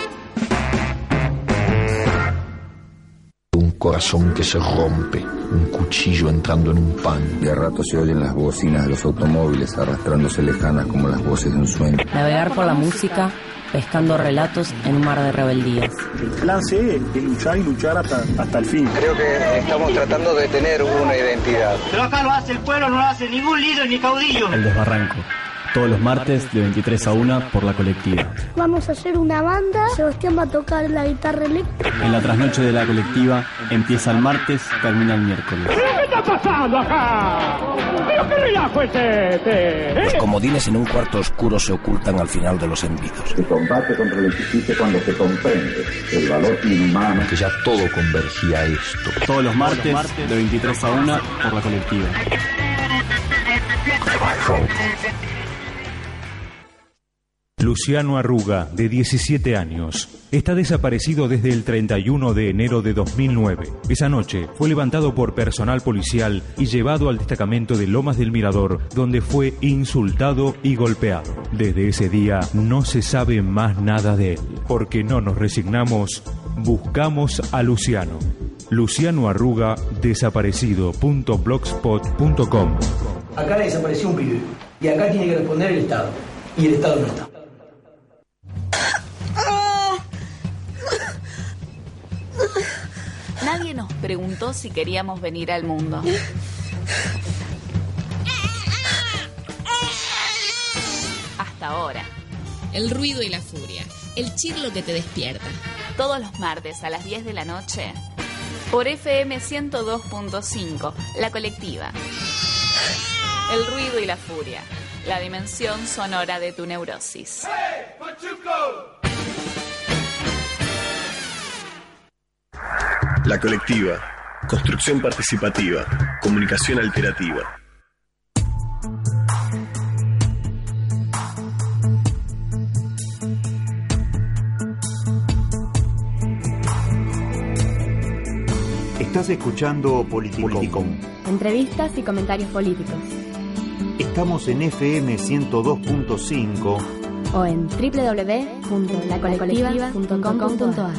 Un corazón que se rompe, un cuchillo entrando en un pan. De a rato se oyen las bocinas de los automóviles arrastrándose lejanas como las voces de un sueño. Navegar por la música, pescando relatos en un mar de rebeldías. El plan C es luchar y luchar hasta el fin. Creo que estamos tratando de tener una identidad. Pero acá lo hace el pueblo, no lo hace ningún líder ni caudillo. El Desbarranco. Todos los martes de 23 a 1 por La Colectiva. Vamos a hacer una banda, Sebastián va a tocar la guitarra eléctrica. En la trasnoche de La Colectiva empieza el martes, termina el miércoles. ¿Pero qué está pasando acá? ¿Pero qué relajo es este? Los comodines en un cuarto oscuro se ocultan al final de los envidos. Se combate contra la injusticia cuando se comprende el valor inhumano. Que ya todo convergía a esto. Todos los martes de 23 a 1 por La Colectiva. Luciano Arruga, de 17 años, está desaparecido desde el 31 de enero de 2009. Esa noche fue levantado por personal policial y llevado al destacamento de Lomas del Mirador, donde fue insultado y golpeado. Desde ese día no se sabe más nada de él. Porque no nos resignamos, buscamos a Luciano. Luciano Arruga, desaparecido.blogspot.com. Acá desapareció un pibe y acá tiene que responder el Estado. Y el Estado no está. Nadie nos preguntó si queríamos venir al mundo. Hasta ahora. El ruido y la furia. El chirlo que te despierta. Todos los martes a las 10 de la noche. Por FM 102.5. La Colectiva. El ruido y la furia. La dimensión sonora de tu neurosis. La Colectiva. Construcción participativa. Comunicación alternativa. Estás escuchando Politicón. Entrevistas y comentarios políticos. Estamos en FM 102.5 o en www.lacolectiva.com.ar.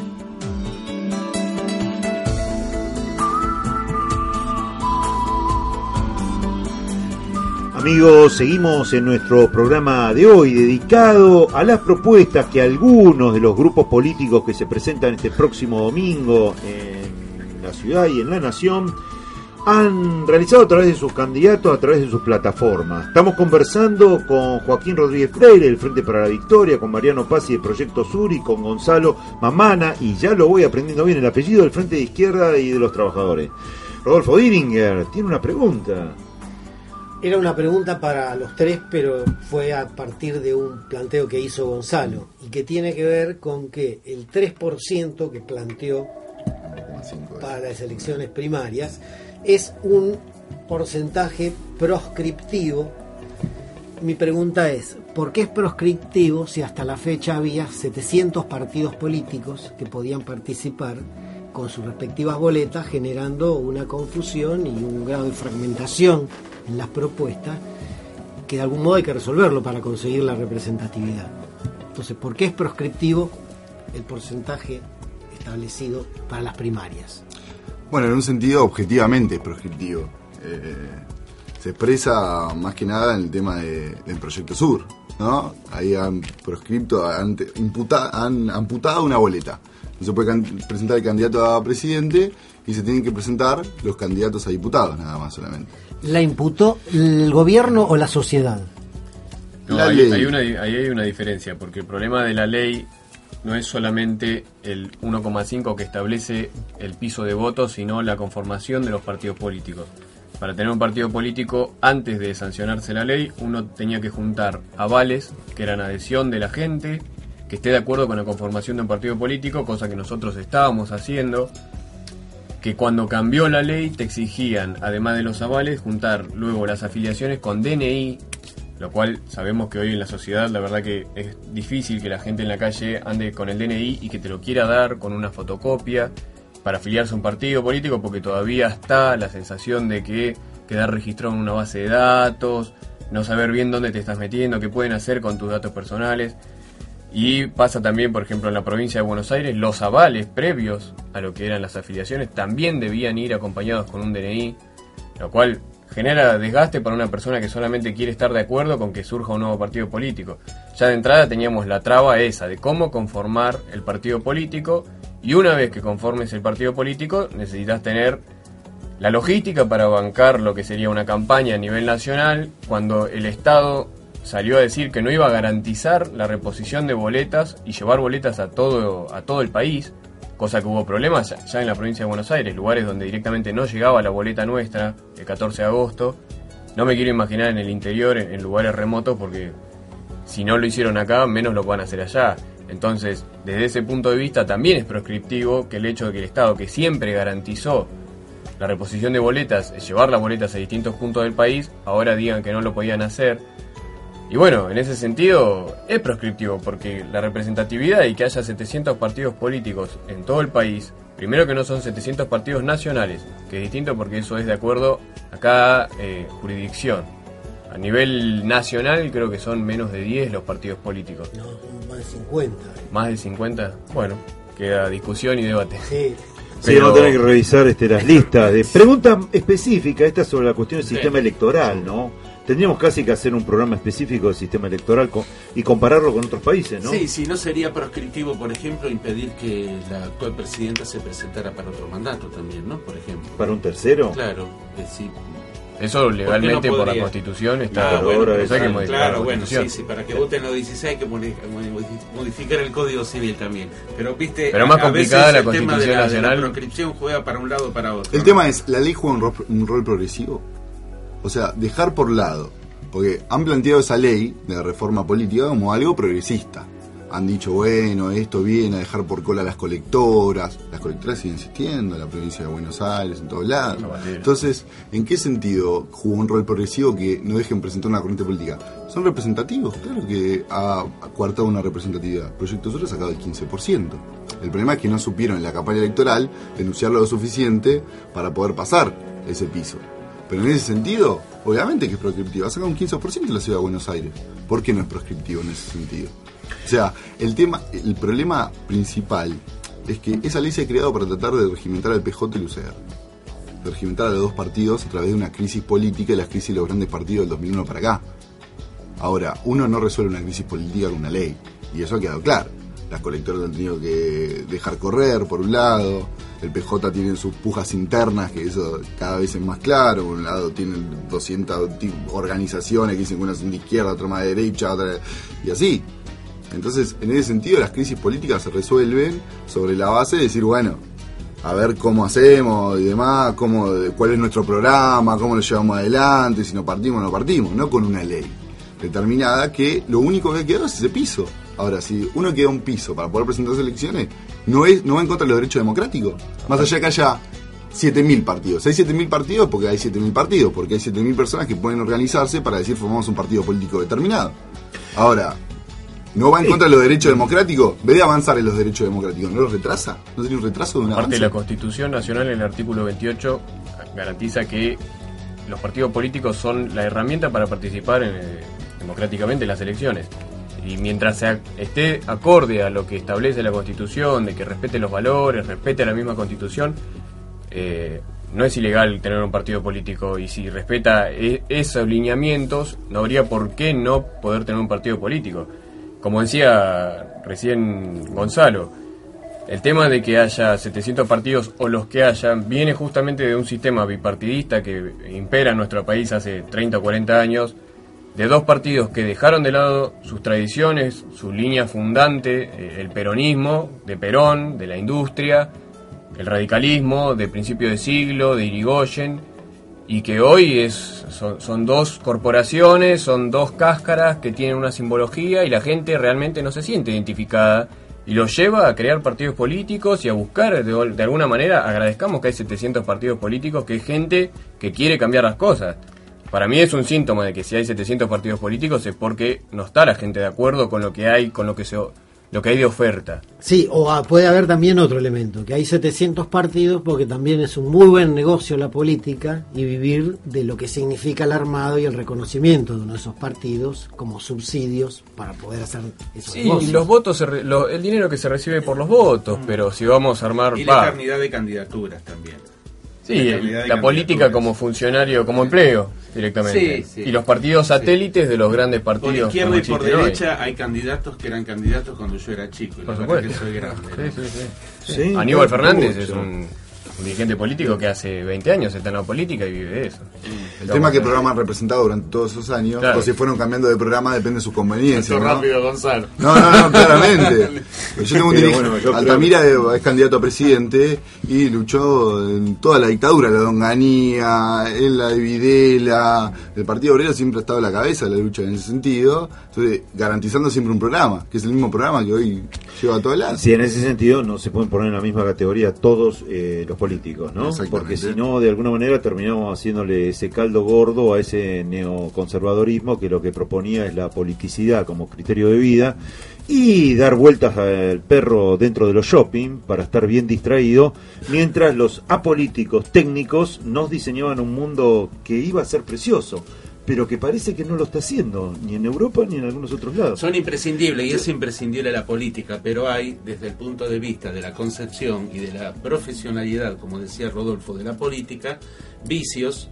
Amigos, seguimos en nuestro programa de hoy dedicado a las propuestas que algunos de los grupos políticos que se presentan este próximo domingo en la ciudad y en la nación han realizado a través de sus candidatos, a través de sus plataformas. Estamos conversando con Joaquín Rodríguez Freire del Frente para la Victoria, con Mariano Pazzi de Proyecto Sur y con Gonzalo Mamana, y ya lo voy aprendiendo bien, el apellido del Frente de Izquierda y de los Trabajadores. Rodolfo Diringer tiene una pregunta. Era una pregunta para los tres, pero fue a partir de un planteo que hizo Gonzalo y que tiene que ver con que el 3% que planteó para las elecciones primarias es un porcentaje proscriptivo. Mi pregunta es, ¿por qué es proscriptivo si hasta la fecha había 700 partidos políticos que podían participar con sus respectivas boletas, generando una confusión y un grado de fragmentación en las propuestas que de algún modo hay que resolverlo para conseguir la representatividad? Entonces, ¿por qué es proscriptivo el porcentaje establecido para las primarias? Bueno, en un sentido objetivamente es proscriptivo. Se expresa más que nada en el tema del Proyecto Sur, ¿no? Ahí han proscripto, han amputado una boleta. No se puede presentar el candidato a presidente y se tienen que presentar los candidatos a diputados, nada más solamente. ¿La imputó el gobierno o la sociedad? No, ahí hay una diferencia, porque el problema de la ley no es solamente el 1,5 que establece el piso de votos, sino la conformación de los partidos políticos. Para tener un partido político, antes de sancionarse la ley, uno tenía que juntar avales, que eran adhesión de la gente, que esté de acuerdo con la conformación de un partido político, cosa que nosotros estábamos haciendo, que cuando cambió la ley te exigían, además de los avales, juntar luego las afiliaciones con DNI, lo cual sabemos que hoy en la sociedad la verdad que es difícil que la gente en la calle ande con el DNI y que te lo quiera dar con una fotocopia para afiliarse a un partido político, porque todavía está la sensación de que quedar registrado en una base de datos, no saber bien dónde te estás metiendo, qué pueden hacer con tus datos personales. Y pasa también, por ejemplo, en la provincia de Buenos Aires, los avales previos a lo que eran las afiliaciones también debían ir acompañados con un DNI, lo cual genera desgaste para una persona que solamente quiere estar de acuerdo con que surja un nuevo partido político. Ya de entrada teníamos la traba esa de cómo conformar el partido político, y una vez que conformes el partido político necesitas tener la logística para bancar lo que sería una campaña a nivel nacional, cuando el Estado salió a decir que no iba a garantizar la reposición de boletas y llevar boletas a todo el país, cosa que hubo problemas ya en la provincia de Buenos Aires, lugares donde directamente no llegaba la boleta nuestra el 14 de agosto. No me quiero imaginar en el interior, en lugares remotos, porque si no lo hicieron acá, menos lo van a hacer allá. Entonces, desde ese punto de vista también es proscriptivo que el hecho de que el Estado, que siempre garantizó la reposición de boletas, llevar las boletas a distintos puntos del país, ahora digan que no lo podían hacer. Y bueno, en ese sentido es proscriptivo, porque la representatividad y que haya 700 partidos políticos en todo el país, primero que no son 700 partidos nacionales, que es distinto porque eso es de acuerdo a cada jurisdicción. A nivel nacional creo que son menos de 10 los partidos políticos. No, más de 50. ¿Más de 50? Bueno, queda discusión y debate. Sí. Sí, vamos a tener que revisar las listas de preguntas específicas, esta sobre la cuestión del sistema electoral, ¿no? Tendríamos casi que hacer un programa específico del sistema electoral y compararlo con otros países, ¿no? Sí, si no sería proscriptivo, por ejemplo, impedir que la actual presidenta se presentara para otro mandato también, ¿no? Por ejemplo. ¿Para un tercero? Claro, sí. Eso legalmente por la Constitución está... bueno, hay que modificar claro, bueno, sí, para que voten los 16 hay que modificar el Código Civil también. Pero, viste, pero más complicada la Constitución nacional. El tema de la proscripción juega para un lado o para otro. El tema es, ¿la ley juega un rol progresivo? O sea, dejar por lado, porque han planteado esa ley de reforma política como algo progresista. Han dicho, bueno, esto viene a dejar por cola a las colectoras. Las colectoras siguen existiendo en la provincia de Buenos Aires, en todos lados. Entonces, ¿en qué sentido jugó un rol progresivo que no dejen presentar una corriente política? Son representativos, claro que ha coartado una representatividad. Proyecto Sur ha sacado el 15%. El problema es que no supieron en la campaña electoral denunciarlo lo suficiente para poder pasar ese piso. Pero en ese sentido, obviamente que es proscriptivo. Ha sacado un 15% en la ciudad de Buenos Aires. ¿Por qué no es proscriptivo en ese sentido? O sea, el problema principal es que esa ley se ha creado para tratar de regimentar al PJ y el UCR. De regimentar a los dos partidos a través de una crisis política y las crisis de los grandes partidos del 2001 para acá. Ahora, uno no resuelve una crisis política con una ley. Y eso ha quedado claro. Las colectoras han tenido que dejar correr, por un lado. El PJ tiene sus pujas internas, que eso cada vez es más claro. Por un lado tienen 200 organizaciones que dicen que una son de izquierda, otra más de derecha, otra... y así. Entonces, en ese sentido, las crisis políticas se resuelven sobre la base de decir, bueno, a ver cómo hacemos y demás, cuál es nuestro programa, cómo lo llevamos adelante, si nos partimos o no partimos, no con una ley determinada que lo único que ha quedado es ese piso. Ahora, si uno queda un piso para poder presentarse elecciones, no va en contra de los derechos democráticos. Más allá de que haya 7.000 partidos. Hay 7.000 partidos porque hay 7.000 partidos, porque hay 7.000 personas que pueden organizarse para decir formamos un partido político determinado. Ahora, ¿no va en contra de los derechos democráticos? En vez de avanzar en los derechos democráticos, ¿no los retrasa? ¿No sería un retraso de una avance? Aparte, la Constitución Nacional, en el artículo 28, garantiza que los partidos políticos son la herramienta para participar democráticamente en las elecciones. Y mientras esté acorde a lo que establece la Constitución, de que respete los valores, respete la misma Constitución, no es ilegal tener un partido político, y si respeta esos lineamientos, no habría por qué no poder tener un partido político. Como decía recién Gonzalo, el tema de que haya 700 partidos o los que hayan viene justamente de un sistema bipartidista que impera en nuestro país hace 30 o 40 años, de dos partidos que dejaron de lado sus tradiciones, su línea fundante, el peronismo, de Perón, de la industria, el radicalismo, de principio de siglo, de Irigoyen, y que hoy son dos corporaciones, son dos cáscaras que tienen una simbología y la gente realmente no se siente identificada y los lleva a crear partidos políticos y a buscar, de alguna manera, agradezcamos que hay 700 partidos políticos, que hay gente que quiere cambiar las cosas. Para mí es un síntoma de que si hay 700 partidos políticos es porque no está la gente de acuerdo con lo que hay, con lo que hay de oferta. Sí, o puede haber también otro elemento, que hay 700 partidos porque también es un muy buen negocio la política y vivir de lo que significa el armado y el reconocimiento de uno de esos partidos como subsidios para poder hacer esos negocios. Sí, los votos, el dinero que se recibe por los votos, pero si vamos a armar... Y la eternidad de candidaturas también. Sí, la política como funcionario, como empleo directamente. Sí. Y los partidos satélites de los grandes partidos. Por izquierda y por derecha hay candidatos que eran candidatos cuando yo era chico. Y por supuesto que soy grande. Sí. Aníbal Fernández es un dirigente político que hace 20 años está en la política y vive de eso. El tema que programas han representado durante todos esos años, claro. O si fueron cambiando de programa depende de su conveniencia. ¿No? Rápido, Gonzalo. No, claramente. Yo tengo un dirigente, Altamira es candidato a presidente y luchó en toda la dictadura, la Donganía, en la de Videla. El Partido Obrero siempre ha estado a la cabeza de la lucha en ese sentido, entonces garantizando siempre un programa, que es el mismo programa que hoy lleva a todo el año. Sí, en ese sentido no se pueden poner en la misma categoría todos los políticos, ¿no? Porque si no, de alguna manera terminamos haciéndole ese caldo gordo a ese neoconservadorismo que lo que proponía es la politicidad como criterio de vida y dar vueltas al perro dentro de los shopping para estar bien distraído, mientras los apolíticos técnicos nos diseñaban un mundo que iba a ser precioso, pero que parece que no lo está haciendo, ni en Europa ni en algunos otros lados. Son imprescindibles, y es imprescindible la política, pero hay, desde el punto de vista de la concepción y de la profesionalidad, como decía Rodolfo, de la política, vicios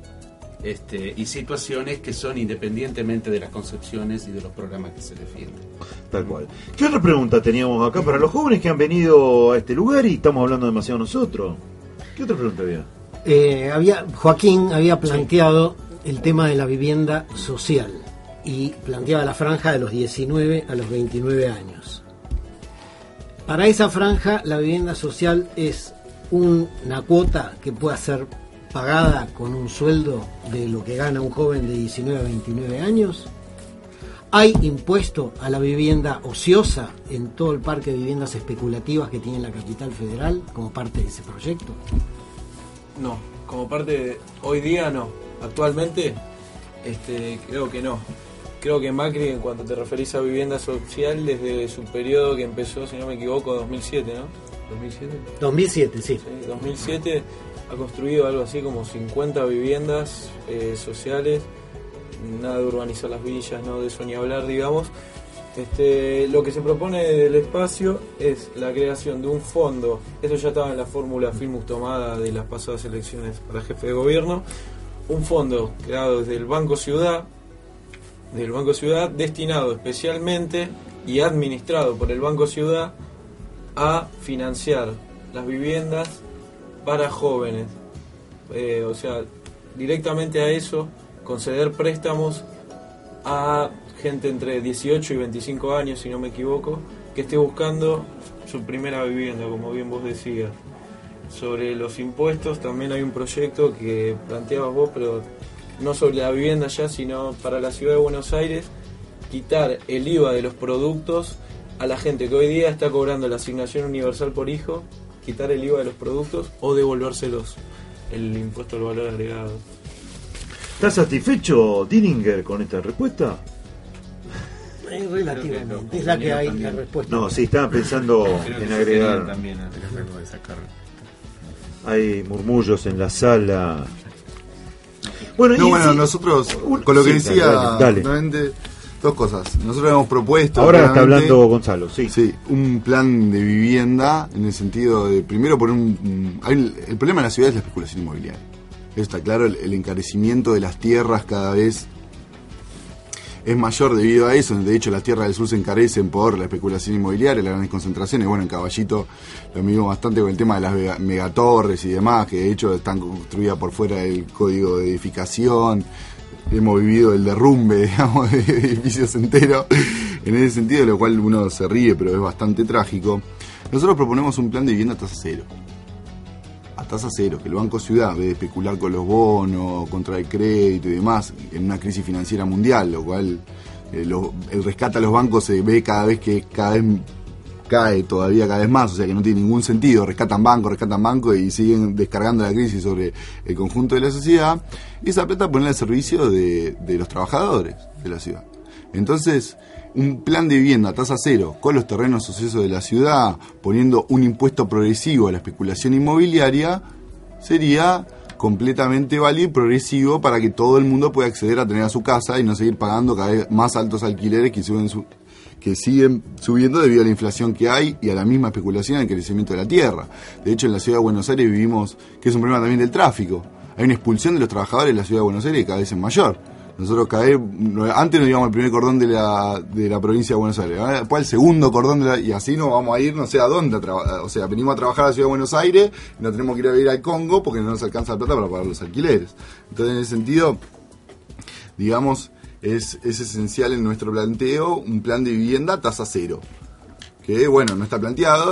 y situaciones que son independientemente de las concepciones y de los programas que se defienden. Tal cual. ¿Qué otra pregunta teníamos acá para los jóvenes que han venido a este lugar y estamos hablando demasiado nosotros? ¿Qué otra pregunta había? Joaquín había planteado el tema de la vivienda social y planteaba la franja de los 19 a los 29 años. Para esa franja la vivienda social es una cuota que pueda ser pagada con un sueldo de lo que gana un joven de 19 a 29 años. ¿Hay impuesto a la vivienda ociosa en todo el parque de viviendas especulativas que tiene la capital federal como parte de ese proyecto? No, como parte hoy día no. Actualmente creo que no. Creo que Macri, en cuanto te referís a vivienda social, desde su periodo que empezó, si no me equivoco, 2007, ¿no? ¿2007? 2007, sí. 2007 ha construido algo así como 50 viviendas sociales. Nada de urbanizar las villas, no de eso ni hablar, digamos. Lo que se propone del espacio es la creación de un fondo. Eso ya estaba en la fórmula Filmus tomada de las pasadas elecciones para jefe de gobierno. Un fondo creado desde el Banco Ciudad, destinado especialmente y administrado por el Banco Ciudad a financiar las viviendas para jóvenes. O sea, directamente a eso, conceder préstamos a gente entre 18 y 25 años, si no me equivoco, que esté buscando su primera vivienda, como bien vos decías. Sobre los impuestos también hay un proyecto que planteabas vos, pero no sobre la vivienda ya, sino para la ciudad de Buenos Aires, quitar el IVA de los productos a la gente que hoy día está cobrando la asignación universal por hijo, quitar el IVA de los productos o devolvérselos el impuesto al valor agregado. ¿Está satisfecho Dillinger con esta respuesta? Relativamente, es la que hay la respuesta. No, sí, estaba pensando en agregar. También hay murmullos en la sala. Bueno, nosotros, con lo que decía, dale. Dos cosas. Nosotros hemos propuesto. Ahora está hablando Gonzalo, sí. Sí, un plan de vivienda en el sentido de, primero, poner el problema en la ciudad es la especulación inmobiliaria. Eso está claro, el encarecimiento de las tierras cada vez es mayor debido a eso. De hecho, las tierras del sur se encarecen por la especulación inmobiliaria, las grandes concentraciones. Bueno, en Caballito lo mismo bastante con el tema de las megatorres y demás, que de hecho están construidas por fuera del código de edificación. Hemos vivido el derrumbe, digamos, de edificios enteros en ese sentido, de lo cual uno se ríe, pero es bastante trágico. Nosotros proponemos un plan de vivienda a tasa cero. a tasa cero, que el Banco Ciudad, en vez de especular con los bonos, contra el crédito y demás, en una crisis financiera mundial, lo cual el rescate a los bancos se ve cada vez cae todavía cada vez más, o sea que no tiene ningún sentido, rescatan banco y siguen descargando la crisis sobre el conjunto de la sociedad, y esa plata ponerla al servicio de los trabajadores de la ciudad. Entonces, un plan de vivienda a tasa cero con los terrenos ociosos de la ciudad, poniendo un impuesto progresivo a la especulación inmobiliaria, sería completamente válido y progresivo para que todo el mundo pueda acceder a tener a su casa y no seguir pagando cada vez más altos alquileres que siguen subiendo debido a la inflación que hay y a la misma especulación y al crecimiento de la tierra. De hecho, en la ciudad de Buenos Aires vivimos, que es un problema también del tráfico, hay una expulsión de los trabajadores de la ciudad de Buenos Aires que cada vez es mayor. Nosotros antes nos íbamos al primer cordón de la provincia de Buenos Aires, después al segundo cordón y así nos vamos a ir no sé a dónde, o sea, venimos a trabajar a la ciudad de Buenos Aires y nos tenemos que ir a vivir al Congo porque no nos alcanza la plata para pagar los alquileres. Entonces, en ese sentido, digamos, es esencial en nuestro planteo un plan de vivienda a tasa cero, que bueno, no está planteado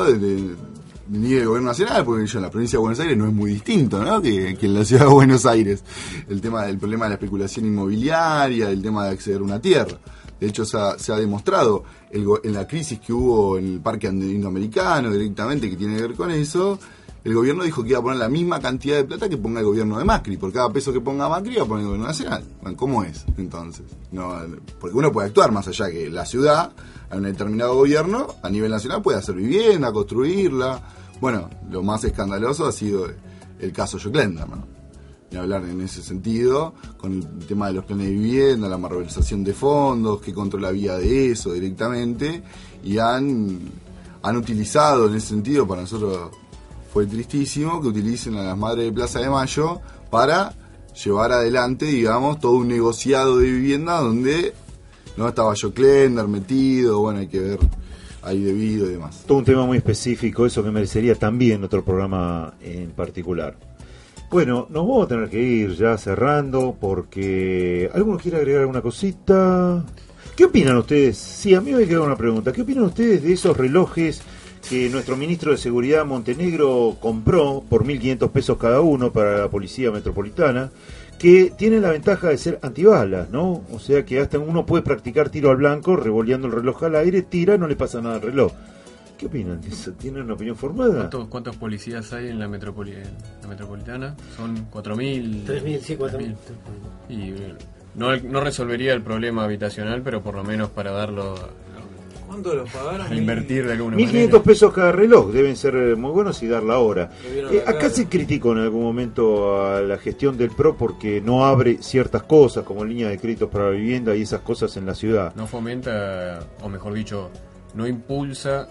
ni del gobierno nacional, porque en la provincia de Buenos Aires no es muy distinto, ¿no? que en la ciudad de Buenos Aires. El problema de la especulación inmobiliaria, el tema de acceder a una tierra. De hecho, se ha demostrado en la crisis que hubo en el Parque Indoamericano directamente, que tiene que ver con eso, el gobierno dijo que iba a poner la misma cantidad de plata que ponga el gobierno de Macri. Por cada peso que ponga Macri iba a poner el gobierno nacional. Bueno, ¿cómo es entonces? No, porque uno puede actuar más allá que la ciudad, a un determinado gobierno, a nivel nacional puede hacer vivienda, construirla. Bueno, lo más escandaloso ha sido el caso Joclender, ¿no? Ni hablar en ese sentido, con el tema de los planes de vivienda, la malversación de fondos, que controla vía de eso directamente, y han utilizado en ese sentido, para nosotros fue tristísimo, que utilicen a las madres de Plaza de Mayo para llevar adelante, digamos, todo un negociado de vivienda donde no estaba Joclender metido, bueno, hay que ver ahí debido y demás. Todo un tema muy específico, eso que merecería también otro programa en particular. Bueno, nos vamos a tener que ir ya cerrando porque... ¿Alguno quiere agregar alguna cosita? ¿Qué opinan ustedes? Sí, a mí me queda una pregunta. ¿Qué opinan ustedes de esos relojes que nuestro ministro de Seguridad Montenegro compró por 1.500 pesos cada uno para la Policía Metropolitana, que tienen la ventaja de ser antibalas, ¿no? O sea que hasta uno puede practicar tiro al blanco, revoleando el reloj al aire, tira, no le pasa nada al reloj. ¿Qué opinan de eso? ¿Tienen una opinión formada? ¿Cuántos policías hay en la metropolitana? Son 4.000. 3.000, sí, 4.000. Y no resolvería el problema habitacional, pero por lo menos para darlo... ¿Cuánto los pagaron? A invertir de alguna manera. 1.500 pesos cada reloj, deben ser muy buenos y dar la hora. Acá se criticó en algún momento a la gestión del PRO porque no abre ciertas cosas como línea de créditos para la vivienda y esas cosas en la ciudad. No fomenta, o mejor dicho, no impulsa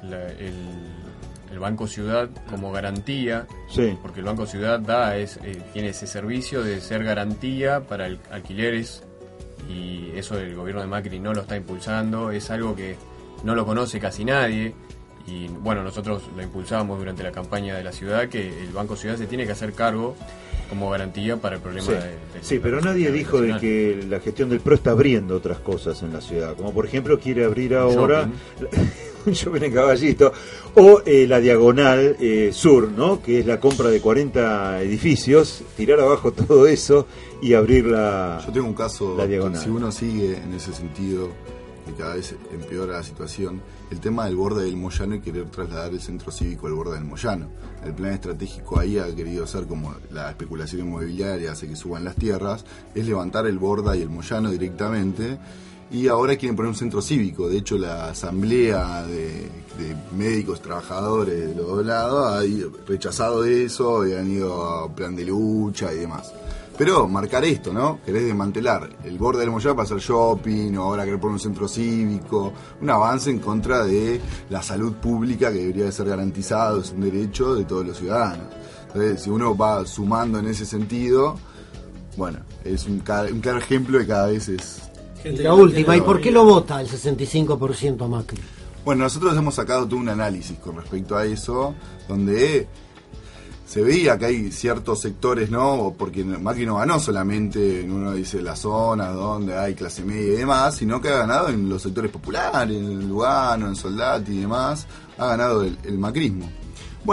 el Banco Ciudad como garantía, sí, porque el Banco Ciudad tiene ese servicio de ser garantía para alquileres, y eso el gobierno de Macri no lo está impulsando, es algo que no lo conoce casi nadie, y bueno, nosotros lo impulsábamos durante la campaña de la ciudad, que el Banco Ciudad se tiene que hacer cargo como garantía para el problema sí, pero nadie dijo de que la gestión del PRO está abriendo otras cosas en la ciudad, como por ejemplo quiere abrir ahora un shopping en Caballito, o la diagonal sur, ¿no? Que es la compra de 40 edificios, tirar abajo todo eso y abrir Yo tengo un caso, la diagonal. Si uno sigue en ese sentido, que cada vez empeora la situación, el tema del borde del Moyano y querer trasladar el centro cívico al borde del Moyano. El plan estratégico ahí ha querido hacer, como la especulación inmobiliaria hace que suban las tierras, es levantar el Borda y el Moyano directamente, y ahora quieren poner un centro cívico. De hecho, la asamblea de médicos, trabajadores de los dos lados ha rechazado eso y han ido a plan de lucha y demás. Pero marcar esto, ¿no? Querés desmantelar el borde del Moyano para hacer shopping, o ahora querer poner un centro cívico, un avance en contra de la salud pública que debería de ser garantizado, es un derecho de todos los ciudadanos. Entonces, si uno va sumando en ese sentido, bueno, es un claro ejemplo de cada vez es... La última, ¿y por qué lo vota el 65% a Macri? Bueno, nosotros hemos sacado todo un análisis con respecto a eso, donde se veía que hay ciertos sectores, ¿no? Porque Macri no ganó solamente, uno dice, las zonas donde hay clase media y demás, sino que ha ganado en los sectores populares, en Lugano, en Soldati y demás, ha ganado el macrismo. Bueno,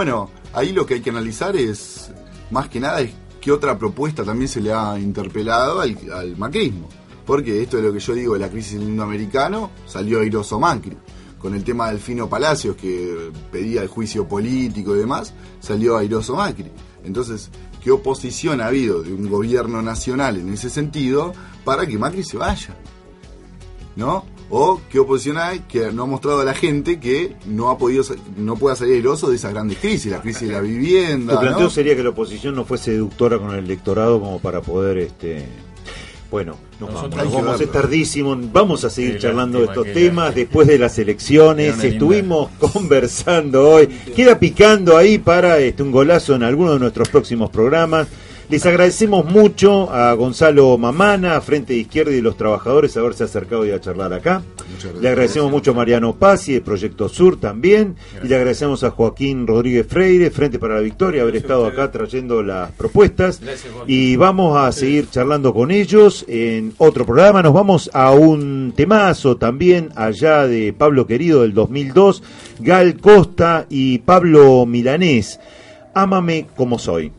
ahí lo que hay que analizar es, más que nada, es qué otra propuesta también se le ha interpelado al macrismo. Porque esto es lo que yo digo de la crisis del mundo americano, salió airoso Macri. Con el tema del Delfino Palacios, que pedía el juicio político y demás, salió airoso Macri. Entonces, ¿qué oposición ha habido de un gobierno nacional en ese sentido para que Macri se vaya? ¿No? O qué oposición hay que no ha mostrado a la gente que no pueda salir airoso de esas grandes crisis, la crisis de la vivienda. Tu planteo ¿no? sería que la oposición no fue seductora con el electorado como para poder bueno, nos vamos, es tardísimo, vamos a seguir charlando de estos temas después de las elecciones. Estuvimos conversando hoy, queda picando ahí para un golazo en alguno de nuestros próximos programas. Les agradecemos mucho a Gonzalo Mamana, Frente de Izquierda y los Trabajadores, haberse acercado y a charlar acá. Le agradecemos mucho a Mariano Pazzi, de Proyecto Sur también. Gracias. Y le agradecemos a Joaquín Rodríguez Freire, Frente para la Victoria, haber estado acá trayendo las propuestas. Gracias, y vamos a seguir charlando con ellos en otro programa. Nos vamos a un temazo también allá de Pablo Querido del 2002, Gal Costa y Pablo Milanés. Ámame como soy.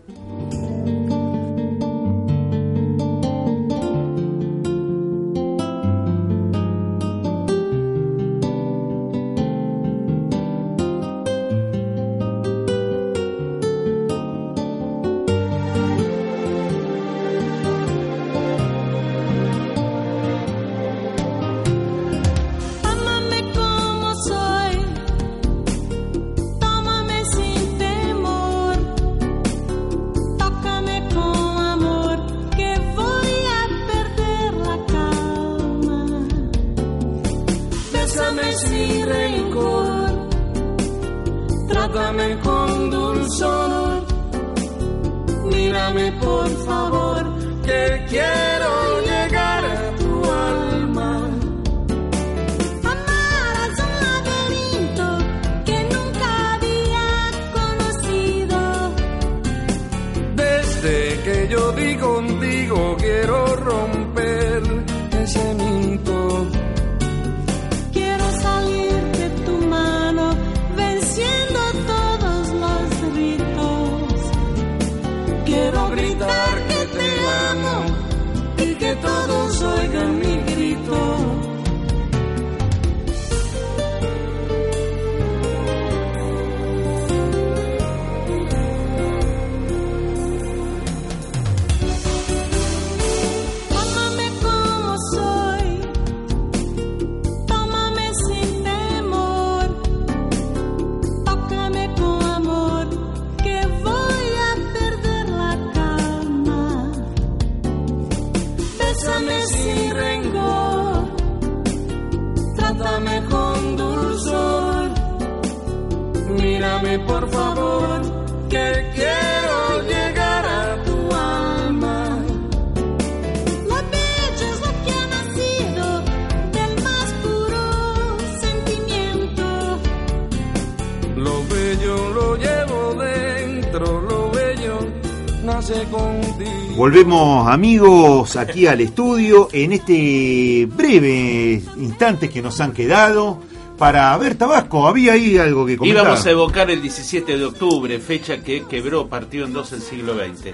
Volvemos, amigos, aquí al estudio en este breve instante que nos han quedado para ver Tabasco. Había ahí algo que comentar. Íbamos a evocar el 17 de octubre, fecha que quebró, partió en dos el siglo XX.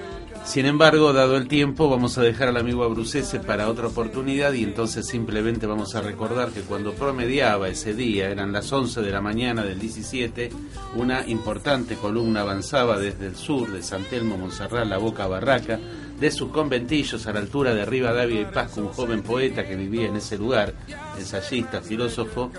Sin embargo, dado el tiempo, vamos a dejar al amigo Abrucese para otra oportunidad y entonces simplemente vamos a recordar que cuando promediaba ese día, eran las 11 de la mañana del 17, una importante columna avanzaba desde el sur de San Telmo, Montserrat, La Boca, Barraca, de sus conventillos a la altura de Rivadavia y Pasco, un joven poeta que vivía en ese lugar, ensayista, filósofo,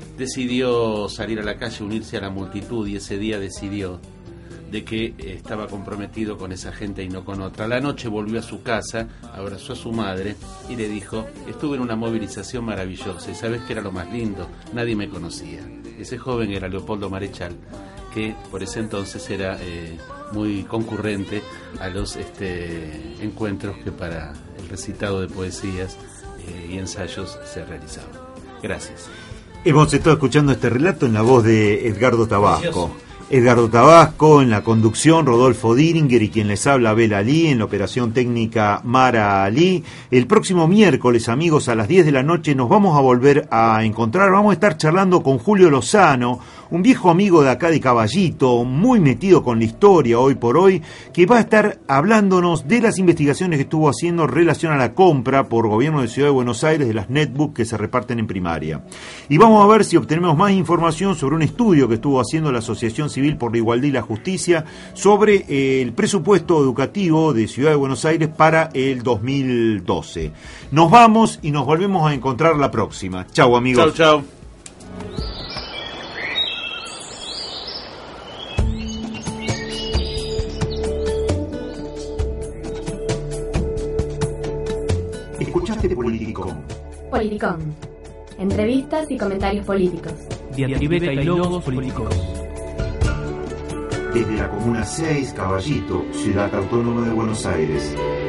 decidió salir a la calle, unirse a la multitud y ese día decidió de que estaba comprometido con esa gente y no con otra. A la noche volvió a su casa, abrazó a su madre y le dijo: estuve en una movilización maravillosa y ¿sabes qué era lo más lindo? Nadie me conocía. Ese joven era Leopoldo Marechal, que por ese entonces era muy concurrente a los encuentros que para el recitado de poesías y ensayos se realizaban. Gracias. Hemos estado escuchando este relato en la voz de Edgardo Tabasco. Edgardo Tabasco, en la conducción Rodolfo Diringer y quien les habla Abel Ali, en la operación técnica Mara Ali. El próximo miércoles, amigos, a las 10 de la noche nos vamos a volver a encontrar. Vamos a estar charlando con Julio Lozano, un viejo amigo de acá de Caballito, muy metido con la historia hoy por hoy, que va a estar hablándonos de las investigaciones que estuvo haciendo en relación a la compra por gobierno de Ciudad de Buenos Aires de las netbooks que se reparten en primaria. Y vamos a ver si obtenemos más información sobre un estudio que estuvo haciendo la Asociación Civil por la Igualdad y la Justicia sobre el presupuesto educativo de Ciudad de Buenos Aires para el 2012. Nos vamos y nos volvemos a encontrar la próxima. Chau, amigos. Chau. Escuchaste Politicón. Politicón. Entrevistas y comentarios políticos. Diatribeca y logos políticos. Desde la Comuna 6, Caballito, Ciudad Autónoma de Buenos Aires.